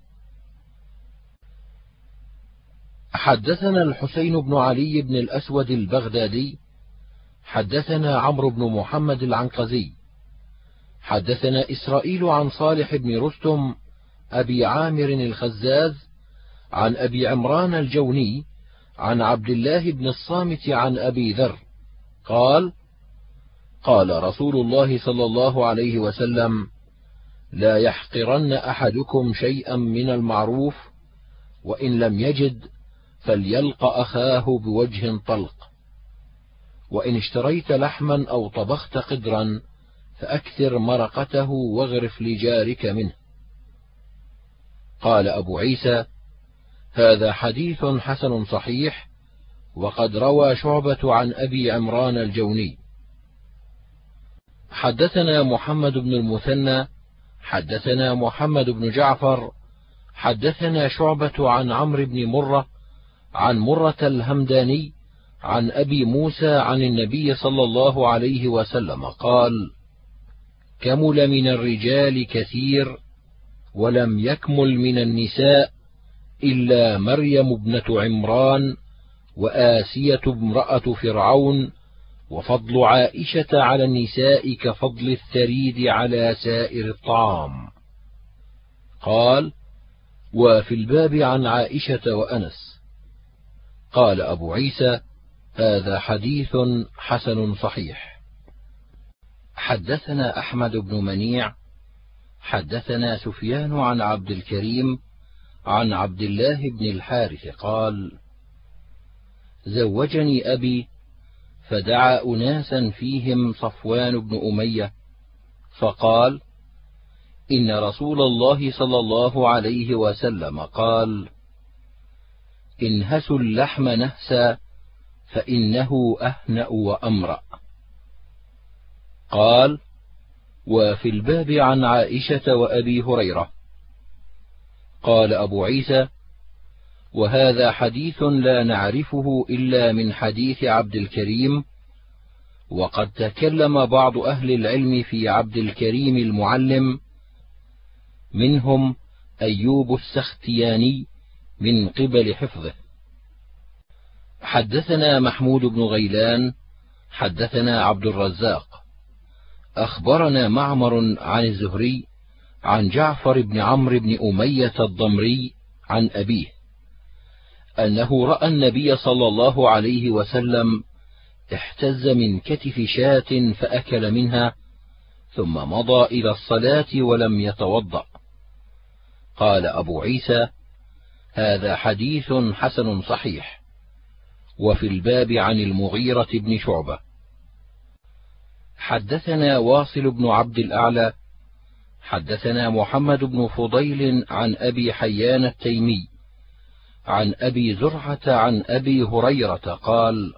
حدثنا الحسين بن علي بن الأسود البغدادي حدثنا عمرو بن محمد العنقزي حدثنا إسرائيل عن صالح بن رستم أبي عامر الخزاز عن أبي عمران الجوني عن عبد الله بن الصامت عن أبي ذر قال: قال رسول الله صلى الله عليه وسلم: لا يحقرن أحدكم شيئا من المعروف، وإن لم يجد فليلق أخاه بوجه طلق، وإن اشتريت لحما أو طبخت قدرا فأكثر مرقته واغرف لجارك منه. قال أبو عيسى: هذا حديث حسن صحيح، وقد روى شعبة عن أبي عمران الجوني. حدثنا محمد بن المثنى حدثنا محمد بن جعفر حدثنا شعبة عن عمرو بن مرة عن مرة الهمداني عن أبي موسى عن النبي صلى الله عليه وسلم قال: كمل من الرجال كثير، ولم يكمل من النساء إلا مريم ابنة عمران وآسية امرأة فرعون، وفضل عائشة على النساء كفضل الثريد على سائر الطعام. قال: وفي الباب عن عائشة وأنس. قال أبو عيسى: هذا حديث حسن صحيح. حدثنا أحمد بن منيع حدثنا سفيان عن عبد الكريم عن عبد الله بن الحارث قال: زوجني أبي، فدعا أناسا فيهم صفوان بن أمية، فقال: إن رسول الله صلى الله عليه وسلم قال: انهسوا اللحم نهسا، فإنه أهنأ وأمرأ. قال: وفي الباب عن عائشة وأبي هريرة. قال أبو عيسى: وهذا حديث لا نعرفه إلا من حديث عبد الكريم، وقد تكلم بعض أهل العلم في عبد الكريم المعلم، منهم أيوب السختياني من قبل حفظه. حدثنا محمود بن غيلان حدثنا عبد الرزاق أخبرنا معمر عن الزهري عن جعفر بن عمرو بن أمية الضمري عن أبيه أنه رأى النبي صلى الله عليه وسلم احتز من كتف شاة فأكل منها، ثم مضى إلى الصلاة ولم يتوضأ. قال أبو عيسى: هذا حديث حسن صحيح. وفي الباب عن المغيرة بن شعبة. حدثنا واصل بن عبد الأعلى حدثنا محمد بن فضيل عن أبي حيان التيمي عن أبي زرعة عن أبي هريرة قال: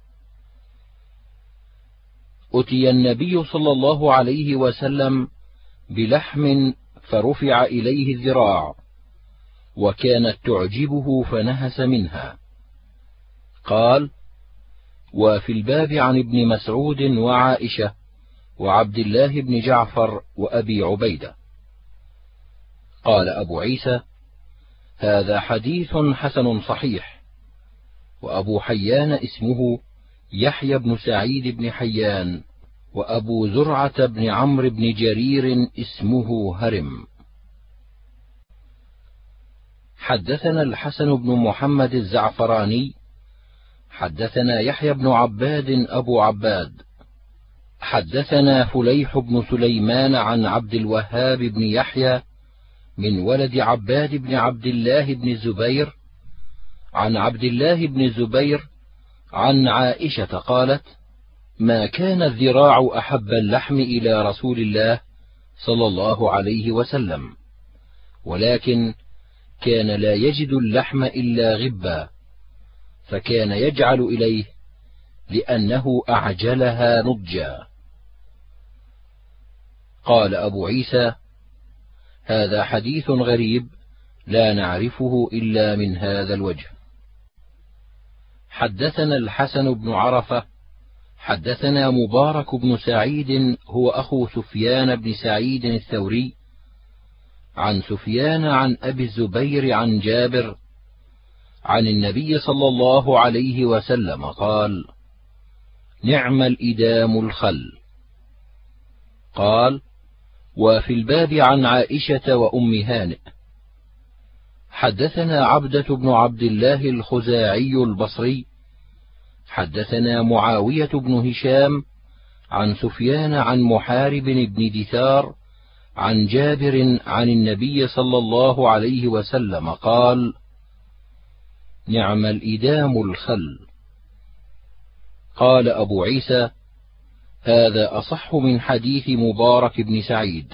أتي النبي صلى الله عليه وسلم بلحم فرفع إليه الذراع، وكانت تعجبه فنهس منها. قال: وفي الباب عن ابن مسعود وعائشة وعبد الله بن جعفر وأبي عبيدة. قال أبو عيسى: هذا حديث حسن صحيح. وأبو حيان اسمه يحيى بن سعيد بن حيان، وأبو زرعة بن عمرو بن جرير اسمه هرم. حدثنا الحسن بن محمد الزعفراني حدثنا يحيى بن عباد أبو عباد حدثنا فليح بن سليمان عن عبد الوهاب بن يحيى من ولد عباد بن عبد الله بن الزبير عن عبد الله بن الزبير عن عائشة قالت: ما كان الذراع أحب اللحم إلى رسول الله صلى الله عليه وسلم، ولكن كان لا يجد اللحم إلا غبا، فكان يجعل إليه لأنه أعجلها نضجا. قال أبو عيسى: هذا حديث غريب لا نعرفه إلا من هذا الوجه. حدثنا الحسن بن عرفة حدثنا مبارك بن سعيد هو أخو سفيان بن سعيد الثوري عن سفيان عن أبي الزبير عن جابر عن النبي صلى الله عليه وسلم قال: نعم الإدام الخل. قال: وفي الباب عن عائشة وأم هانئ. حدثنا عبدة بن عبد الله الخزاعي البصري حدثنا معاوية بن هشام عن سفيان عن محارب بن دثار عن جابر عن النبي صلى الله عليه وسلم قال: نعم الإدام الخل. قال أبو عيسى: هذا أصح من حديث مبارك بن سعيد.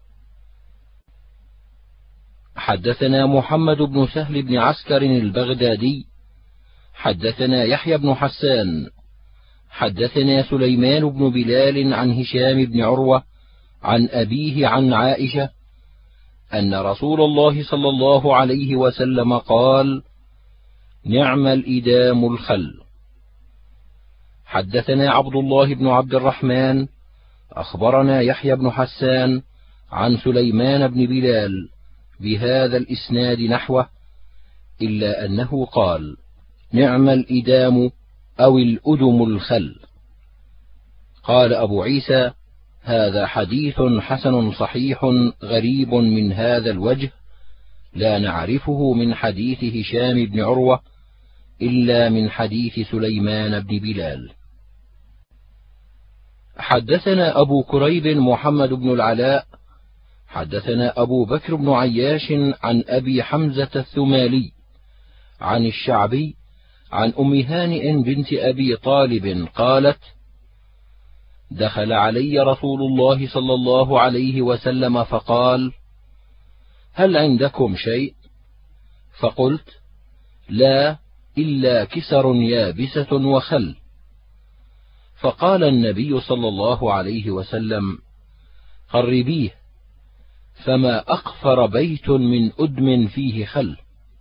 حدثنا محمد بن سهل بن عسكر البغدادي حدثنا يحيى بن حسان حدثنا سليمان بن بلال عن هشام بن عروة عن أبيه عن عائشة أن رسول الله صلى الله عليه وسلم قال: نعم الإدام الخل. حدثنا عبد الله بن عبد الرحمن أخبرنا يحيى بن حسان عن سليمان بن بلال بهذا الإسناد نحوه، إلا أنه قال: نعم الإدام أو الأدم الخل. قال أبو عيسى: هذا حديث حسن صحيح غريب من هذا الوجه لا نعرفه من حديث هشام بن عروة إلا من حديث سليمان بن بلال. حدثنا أبو كريب محمد بن العلاء حدثنا أبو بكر بن عياش عن أبي حمزة الثمالي عن الشعبي عن أم هانئ بنت أبي طالب قالت: دخل علي رسول الله صلى الله عليه وسلم فقال: هل عندكم شيء؟ فقلت: لا، إلا كسر يابسة وخل. فقال النبي صلى الله عليه وسلم: قربيه، فما أقفر بيت من أدم فيه خل.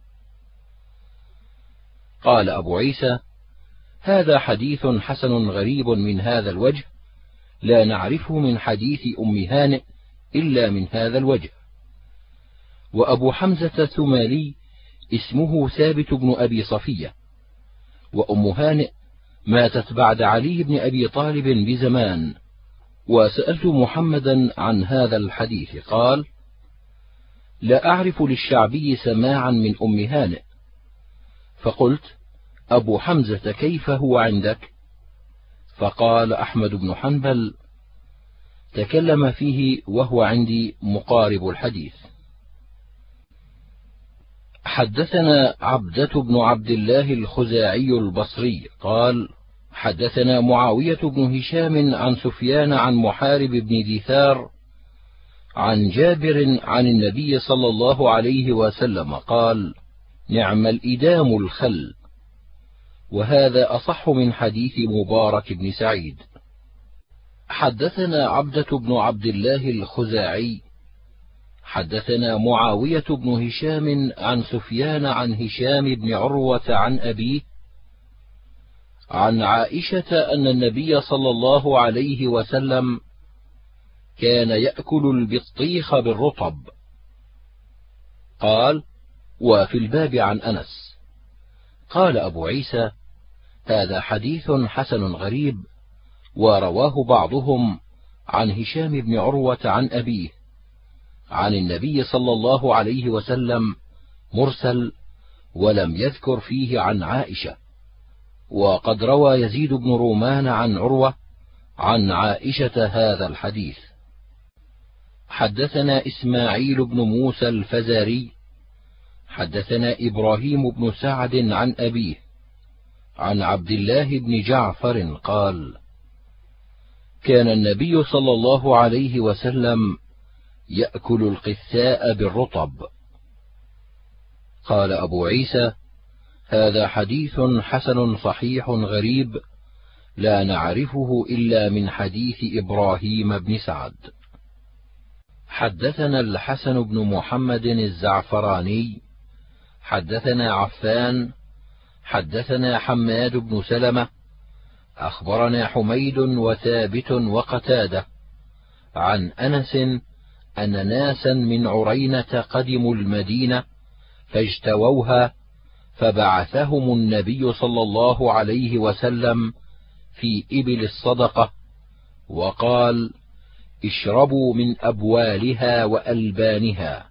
قال أبو عيسى: هذا حديث حسن غريب من هذا الوجه لا نعرفه من حديث أم هانئ إلا من هذا الوجه. وأبو حمزة الثمالي اسمه ثابت بن أبي صفية، وأم هانئ ماتت بعد علي بن أبي طالب بزمان. وسألت محمدا عن هذا الحديث قال: لا أعرف للشعبي سماعا من أم هانئ. فقلت: أبو حمزة كيف هو عندك؟ فقال أحمد بن حنبل: تكلم فيه وهو عندي مقارب الحديث. حدثنا عبدة بن عبد الله الخزاعي البصري قال: حدثنا معاوية بن هشام عن سفيان عن محارب بن دثار عن جابر عن النبي صلى الله عليه وسلم قال: نعم الإدام الخل. وهذا أصح من حديث مبارك بن سعيد. حدثنا عبدة بن عبد الله الخزاعي حدثنا معاوية بن هشام عن سفيان عن هشام بن عروة عن أبيه عن عائشة أن النبي صلى الله عليه وسلم كان يأكل البطيخ بالرطب. قال: وفي الباب عن أنس. قال أبو عيسى: هذا حديث حسن غريب، ورواه بعضهم عن هشام بن عروة عن أبيه عن النبي صلى الله عليه وسلم مرسل، ولم يذكر فيه عن عائشة. وقد روى يزيد بن رومان عن عروة عن عائشة هذا الحديث. حدثنا إسماعيل بن موسى الفزاري حدثنا إبراهيم بن سعد عن أبيه عن عبد الله بن جعفر قال: كان النبي صلى الله عليه وسلم يأكل القثاء بالرطب. قال أبو عيسى: هذا حديث حسن صحيح غريب، لا نعرفه إلا من حديث إبراهيم بن سعد. حدثنا الحسن بن محمد الزعفراني حدثنا عفان حدثنا حماد بن سلمة أخبرنا حميد وثابت وقتادة عن أنس أن ناسا من عرينة قدموا المدينة فاجتووها، فبعثهم النبي صلى الله عليه وسلم في إبل الصدقة، وقال: اشربوا من أبوالها وألبانها.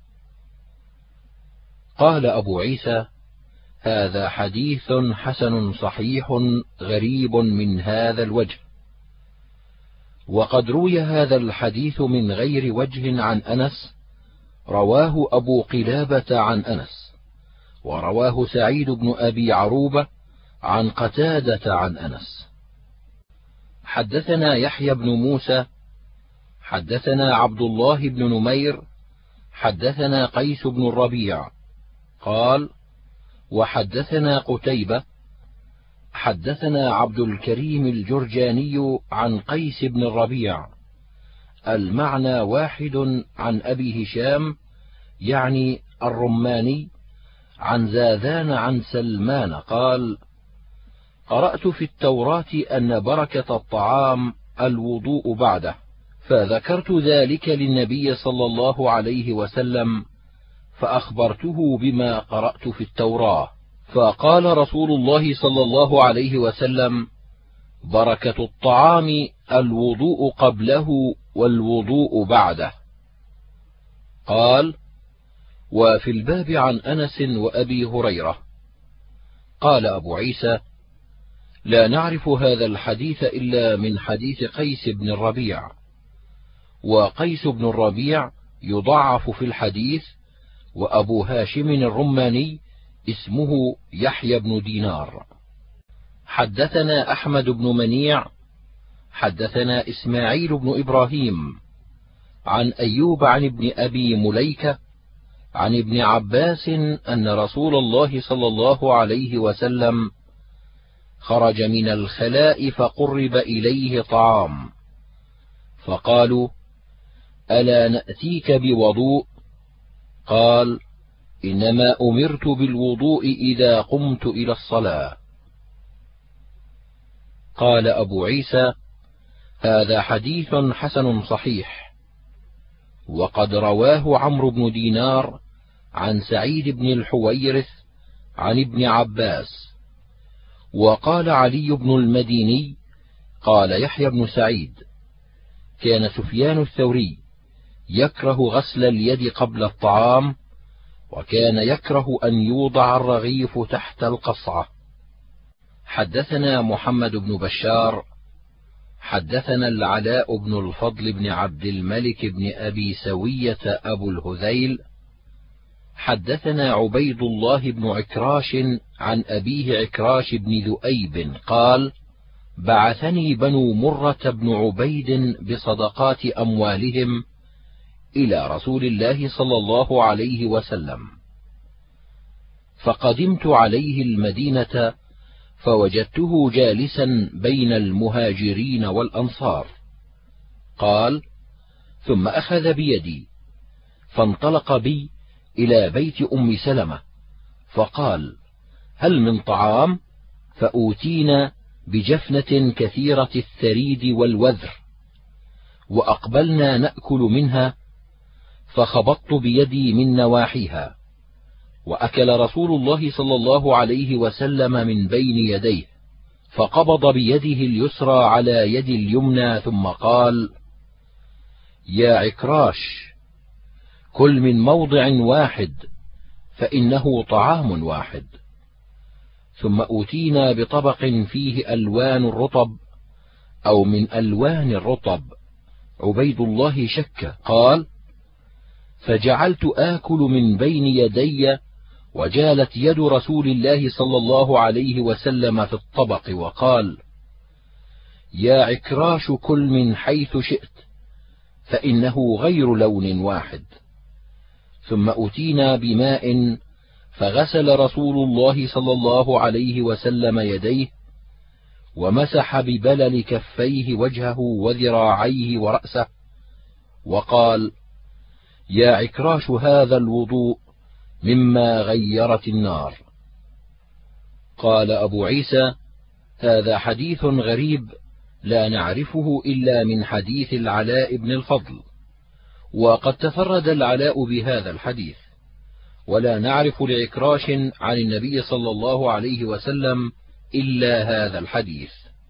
قال أبو عيسى: هذا حديث حسن صحيح غريب من هذا الوجه. وقد روي هذا الحديث من غير وجه عن أنس، رواه أبو قلابة عن أنس، ورواه سعيد بن أبي عروبة عن قتادة عن أنس. حدثنا يحيى بن موسى حدثنا عبد الله بن نمير حدثنا قيس بن الربيع قال: وحدثنا قتيبة حدثنا عبد الكريم الجرجاني عن قيس بن الربيع، المعنى واحد، عن أبي هشام يعني الرماني عن زاذان عن سلمان قال: قرأت في التوراة أن بركة الطعام الوضوء بعده، فذكرت ذلك للنبي صلى الله عليه وسلم فأخبرته بما قرأت في التوراة، فقال رسول الله صلى الله عليه وسلم: بركة الطعام الوضوء قبله والوضوء بعده. قال: وفي الباب عن أنس وأبي هريرة. قال أبو عيسى: لا نعرف هذا الحديث إلا من حديث قيس بن الربيع، وقيس بن الربيع يضعف في الحديث، وأبو هاشم الرماني اسمه يحيى بن دينار. حدثنا أحمد بن منيع حدثنا إسماعيل بن إبراهيم عن أيوب عن ابن أبي مليكة عن ابن عباس أن رسول الله صلى الله عليه وسلم خرج من الخلاء فقرب إليه طعام، فقالوا: ألا نأتيك بوضوء؟ قال: إنما أمرت بالوضوء إذا قمت إلى الصلاة. قال أبو عيسى: هذا حديث حسن صحيح. وقد رواه عمرو بن دينار عن سعيد بن الحويرث عن ابن عباس. وقال علي بن المديني قال يحيى بن سعيد: كان سفيان الثوري يكره غسل اليد قبل الطعام، وكان يكره أن يوضع الرغيف تحت القصعة. حدثنا محمد بن بشار حدثنا العلاء بن الفضل بن عبد الملك بن أبي سوية أبو الهذيل حدثنا عبيد الله بن عكراش عن أبيه عكراش بن ذؤيب قال: بعثني بنو مرة بن عبيد بصدقات أموالهم إلى رسول الله صلى الله عليه وسلم، فقدمت عليه المدينة فوجدته جالسا بين المهاجرين والأنصار. قال: ثم أخذ بيدي فانطلق بي إلى بيت أم سلمة فقال: هل من طعام؟ فأوتينا بجفنة كثيرة الثريد والوذر، وأقبلنا نأكل منها، فخبطت بيدي من نواحيها، وأكل رسول الله صلى الله عليه وسلم من بين يديه، فقبض بيده اليسرى على يد اليمنى ثم قال: يا عكراش، كل من موضع واحد فإنه طعام واحد. ثم أوتينا بطبق فيه ألوان الرطب أو من ألوان الرطب. عبيد الله شك قال: فجعلت آكل من بين يدي، وجالت يد رسول الله صلى الله عليه وسلم في الطبق، وقال: يا عكراش، كل من حيث شئت فإنه غير لون واحد. ثم أتينا بماء فغسل رسول الله صلى الله عليه وسلم يديه، ومسح ببلل كفيه وجهه وذراعيه ورأسه، وقال: يا عكراش، هذا الوضوء مما غيرت النار. قال أبو عيسى: هذا حديث غريب لا نعرفه إلا من حديث العلاء بن الفضل، وقد تفرد العلاء بهذا الحديث، ولا نعرف لعكراش عن النبي صلى الله عليه وسلم إلا هذا الحديث.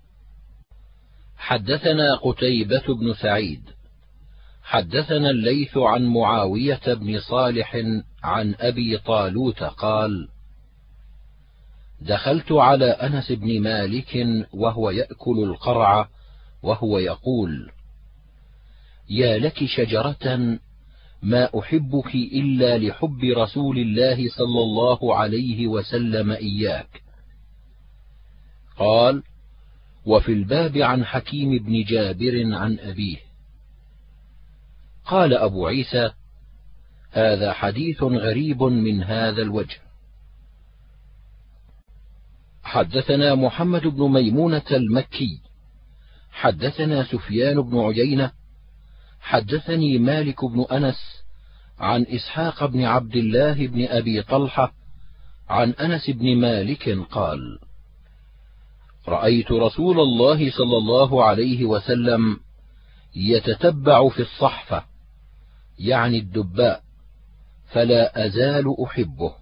حدثنا قتيبة بن سعيد حدثنا الليث عن معاوية بن صالح عن أبي طالوت قال: دخلت على أنس بن مالك وهو يأكل القرع، وهو يقول: يا لك شجرة ما أحبك إلا لحب رسول الله صلى الله عليه وسلم إياك. قال: وفي الباب عن حكيم بن جابر عن أبيه. قال أبو عيسى: هذا حديث غريب من هذا الوجه. حدثنا محمد بن ميمونة المكي حدثنا سفيان بن عيينة حدثني مالك بن أنس عن إسحاق بن عبد الله بن أبي طلحة عن أنس بن مالك قال: رأيت رسول الله صلى الله عليه وسلم يتتبع في الصحفة، يعني الدباء، فلا أزال أحبه.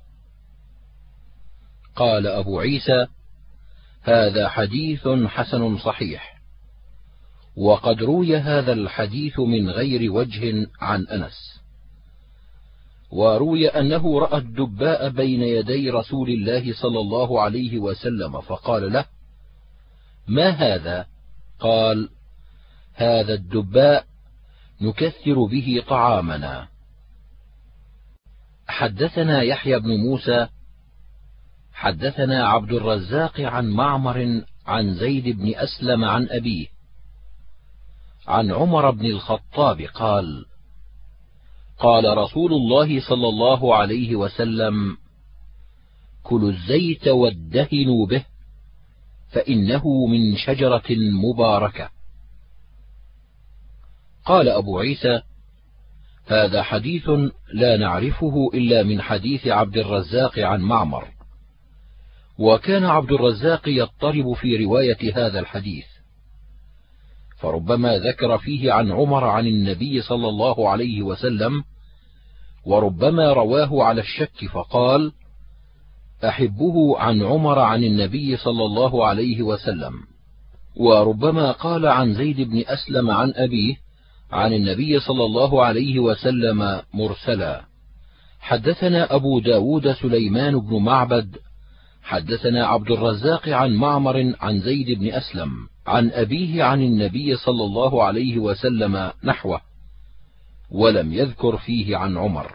قال أبو عيسى: هذا حديث حسن صحيح، وقد روي هذا الحديث من غير وجه عن أنس، وروي أنه رأى الدباء بين يدي رسول الله صلى الله عليه وسلم، فقال له: ما هذا؟ قال: هذا الدباء نكثر به طعامنا. حدثنا يحيى بن موسى حدثنا عبد الرزاق عن معمر عن زيد بن أسلم عن أبيه عن عمر بن الخطاب قال: قال رسول الله صلى الله عليه وسلم: كلوا الزيت وادهنوا به، فإنه من شجرة مباركة. قال أبو عيسى: هذا حديث لا نعرفه إلا من حديث عبد الرزاق عن معمر، وكان عبد الرزاق يضطرب في رواية هذا الحديث، فربما ذكر فيه عن عمر عن النبي صلى الله عليه وسلم، وربما رواه على الشك فقال: أحبه عن عمر عن النبي صلى الله عليه وسلم، وربما قال عن زيد بن أسلم عن أبيه عن النبي صلى الله عليه وسلم مرسلا. حدثنا أبو داود سليمان بن معبد حدثنا عبد الرزاق عن معمر عن زيد بن أسلم عن أبيه عن النبي صلى الله عليه وسلم نحوه، ولم يذكر فيه عن عمر.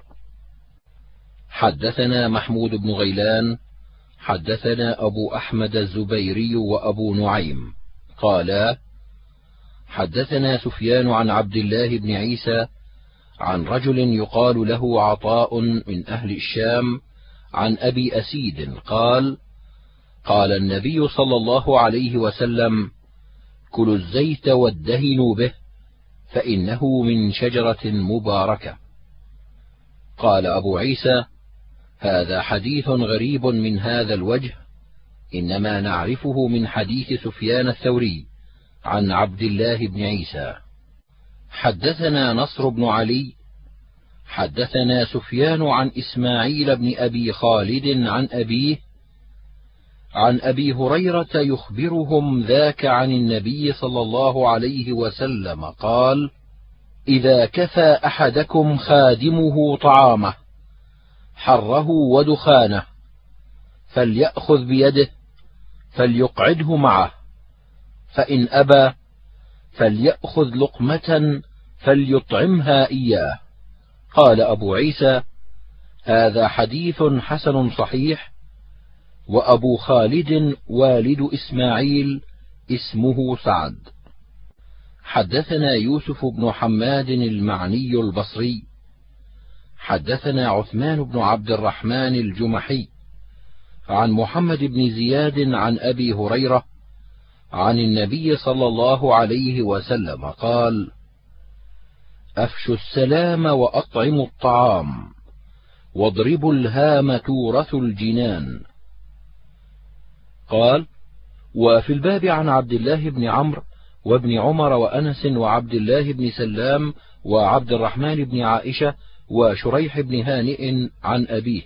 حدثنا محمود بن غيلان حدثنا أبو أحمد الزبيري وأبو نعيم قالا حدثنا سفيان عن عبد الله بن عيسى عن رجل يقال له عطاء من أهل الشام عن أبي أسيد قال قال النبي صلى الله عليه وسلم: كلوا الزيت وادهنوا به فإنه من شجرة مباركة. قال أبو عيسى: هذا حديث غريب من هذا الوجه، إنما نعرفه من حديث سفيان الثوري عن عبد الله بن عيسى. حدثنا نصر بن علي حدثنا سفيان عن إسماعيل بن أبي خالد عن أبيه عن أبي هريرة يخبرهم ذاك عن النبي صلى الله عليه وسلم قال: إذا كفى أحدكم خادمه طعامه حره ودخانه فليأخذ بيده فليقعده معه، فإن أبى فليأخذ لقمة فليطعمها إياه. قال أبو عيسى: هذا حديث حسن صحيح. وأبو خالد والد إسماعيل اسمه سعد. حدثنا يوسف بن حماد المعني البصري حدثنا عثمان بن عبد الرحمن الجمحي عن محمد بن زياد عن أبي هريرة عن النبي صلى الله عليه وسلم قال: أفشوا السلام وأطعموا الطعام واضربوا الهام تورث الجنان. قال: وفي الباب عن عبد الله بن عمرو وابن عمر وأنس وعبد الله بن سلام وعبد الرحمن بن عائشة وشريح بن هانئ عن أبيه.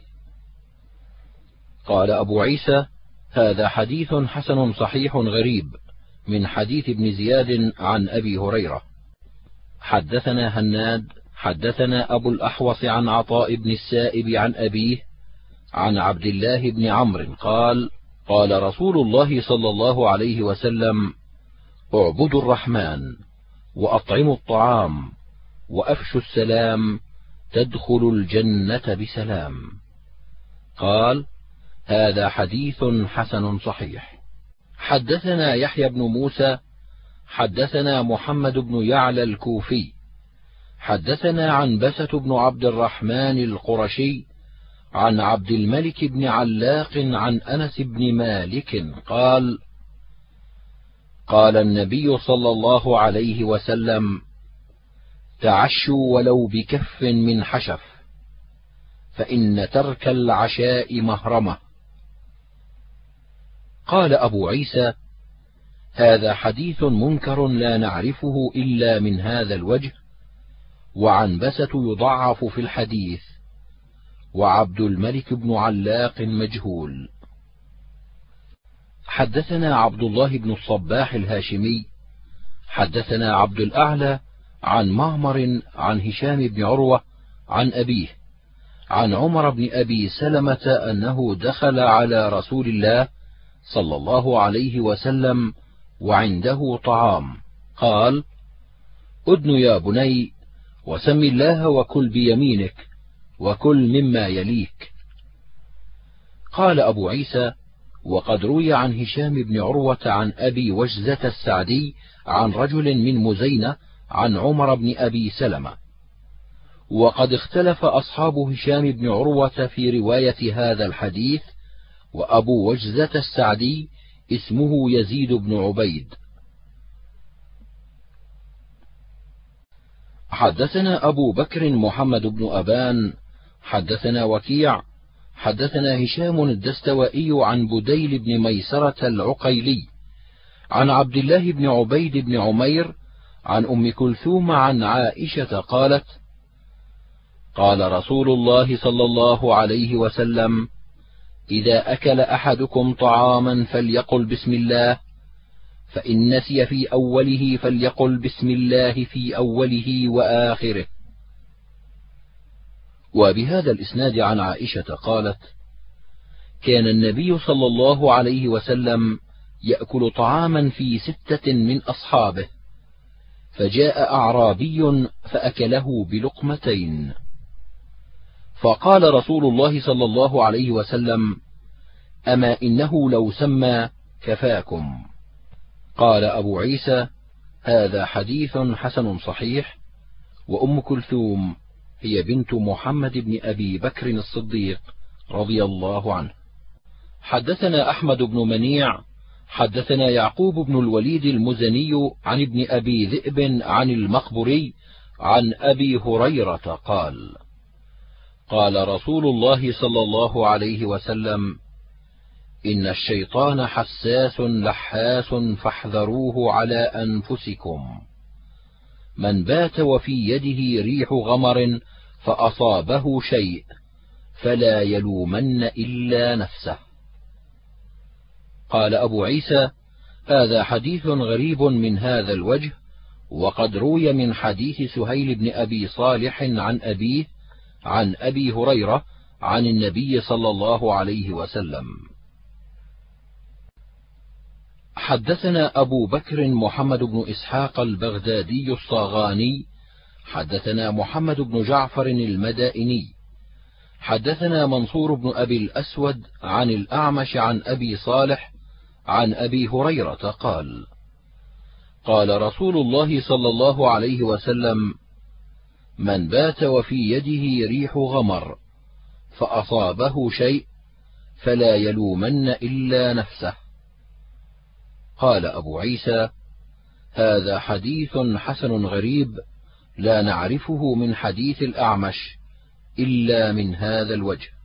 قال أبو عيسى: هذا حديث حسن صحيح غريب من حديث ابن زياد عن أبي هريرة. حدثنا هناد حدثنا أبو الأحوص عن عطاء بن السائب عن أبيه عن عبد الله بن عمرو قال: قال رسول الله صلى الله عليه وسلم: اعبدوا الرحمن وأطعموا الطعام وأفشوا السلام تدخلوا الجنة بسلام. قال: هذا حديث حسن صحيح. حدثنا يحيى بن موسى حدثنا محمد بن يعلى الكوفي حدثنا عنبسة بن عبد الرحمن القرشي عن عبد الملك بن علاق عن أنس بن مالك قال: قال النبي صلى الله عليه وسلم: تعشوا ولو بكف من حشف، فإن ترك العشاء مهرمة. قال أبو عيسى: هذا حديث منكر لا نعرفه إلا من هذا الوجه، وعنبسة يضعف في الحديث، وعبد الملك بن علاق مجهول. حدثنا عبد الله بن الصباح الهاشمي حدثنا عبد الأعلى عن معمر عن هشام بن عروة عن أبيه عن عمر بن أبي سلمة أنه دخل على رسول الله صلى الله عليه وسلم وعنده طعام، قال: أدن يا بني وسم الله وكل بيمينك وكل مما يليك. قال أبو عيسى: وقد روي عن هشام بن عروة عن أبي وجزة السعدي عن رجل من مزينة عن عمر بن أبي سلمة. وقد اختلف أصحاب هشام بن عروة في رواية هذا الحديث، وأبو وجزة السعدي اسمه يزيد بن عبيد. حدثنا أبو بكر محمد بن أبان حدثنا وكيع حدثنا هشام الدستوائي عن بديل بن ميسرة العقيلي عن عبد الله بن عبيد بن عمير عن أم كلثوم عن عائشة قالت: قال رسول الله صلى الله عليه وسلم: إذا أكل أحدكم طعاما فليقل بسم الله، فإن نسي في أوله فليقل بسم الله في أوله وآخره. وبهذا الإسناد عن عائشة قالت: كان النبي صلى الله عليه وسلم يأكل طعاما في ستة من أصحابه، فجاء أعرابي فأكله بلقمتين، فقال رسول الله صلى الله عليه وسلم: أما إنه لو سمى كفاكم. قال أبو عيسى: هذا حديث حسن صحيح. وأم كلثوم هي بنت محمد بن أبي بكر الصديق رضي الله عنه. حدثنا أحمد بن منيع حدثنا يعقوب بن الوليد المزني عن ابن أبي ذئب عن المقبري عن أبي هريرة قال: قال رسول الله صلى الله عليه وسلم: إن الشيطان حساس لحاس فاحذروه على أنفسكم. من بات وفي يده ريح غمر فأصابه شيء فلا يلومن إلا نفسه. قال أبو عيسى: هذا حديث غريب من هذا الوجه، وقد روي من حديث سهيل بن أبي صالح عن أبيه عن أبي هريرة عن النبي صلى الله عليه وسلم. حدثنا أبو بكر محمد بن إسحاق البغدادي الصاغاني حدثنا محمد بن جعفر المدائني حدثنا منصور بن أبي الأسود عن الأعمش عن أبي صالح عن أبي هريرة قال: قال رسول الله صلى الله عليه وسلم: من بات وفي يده ريح غمر فأصابه شيء فلا يلومن إلا نفسه. قال أبو عيسى: هذا حديث حسن غريب لا نعرفه من حديث الأعمش إلا من هذا الوجه.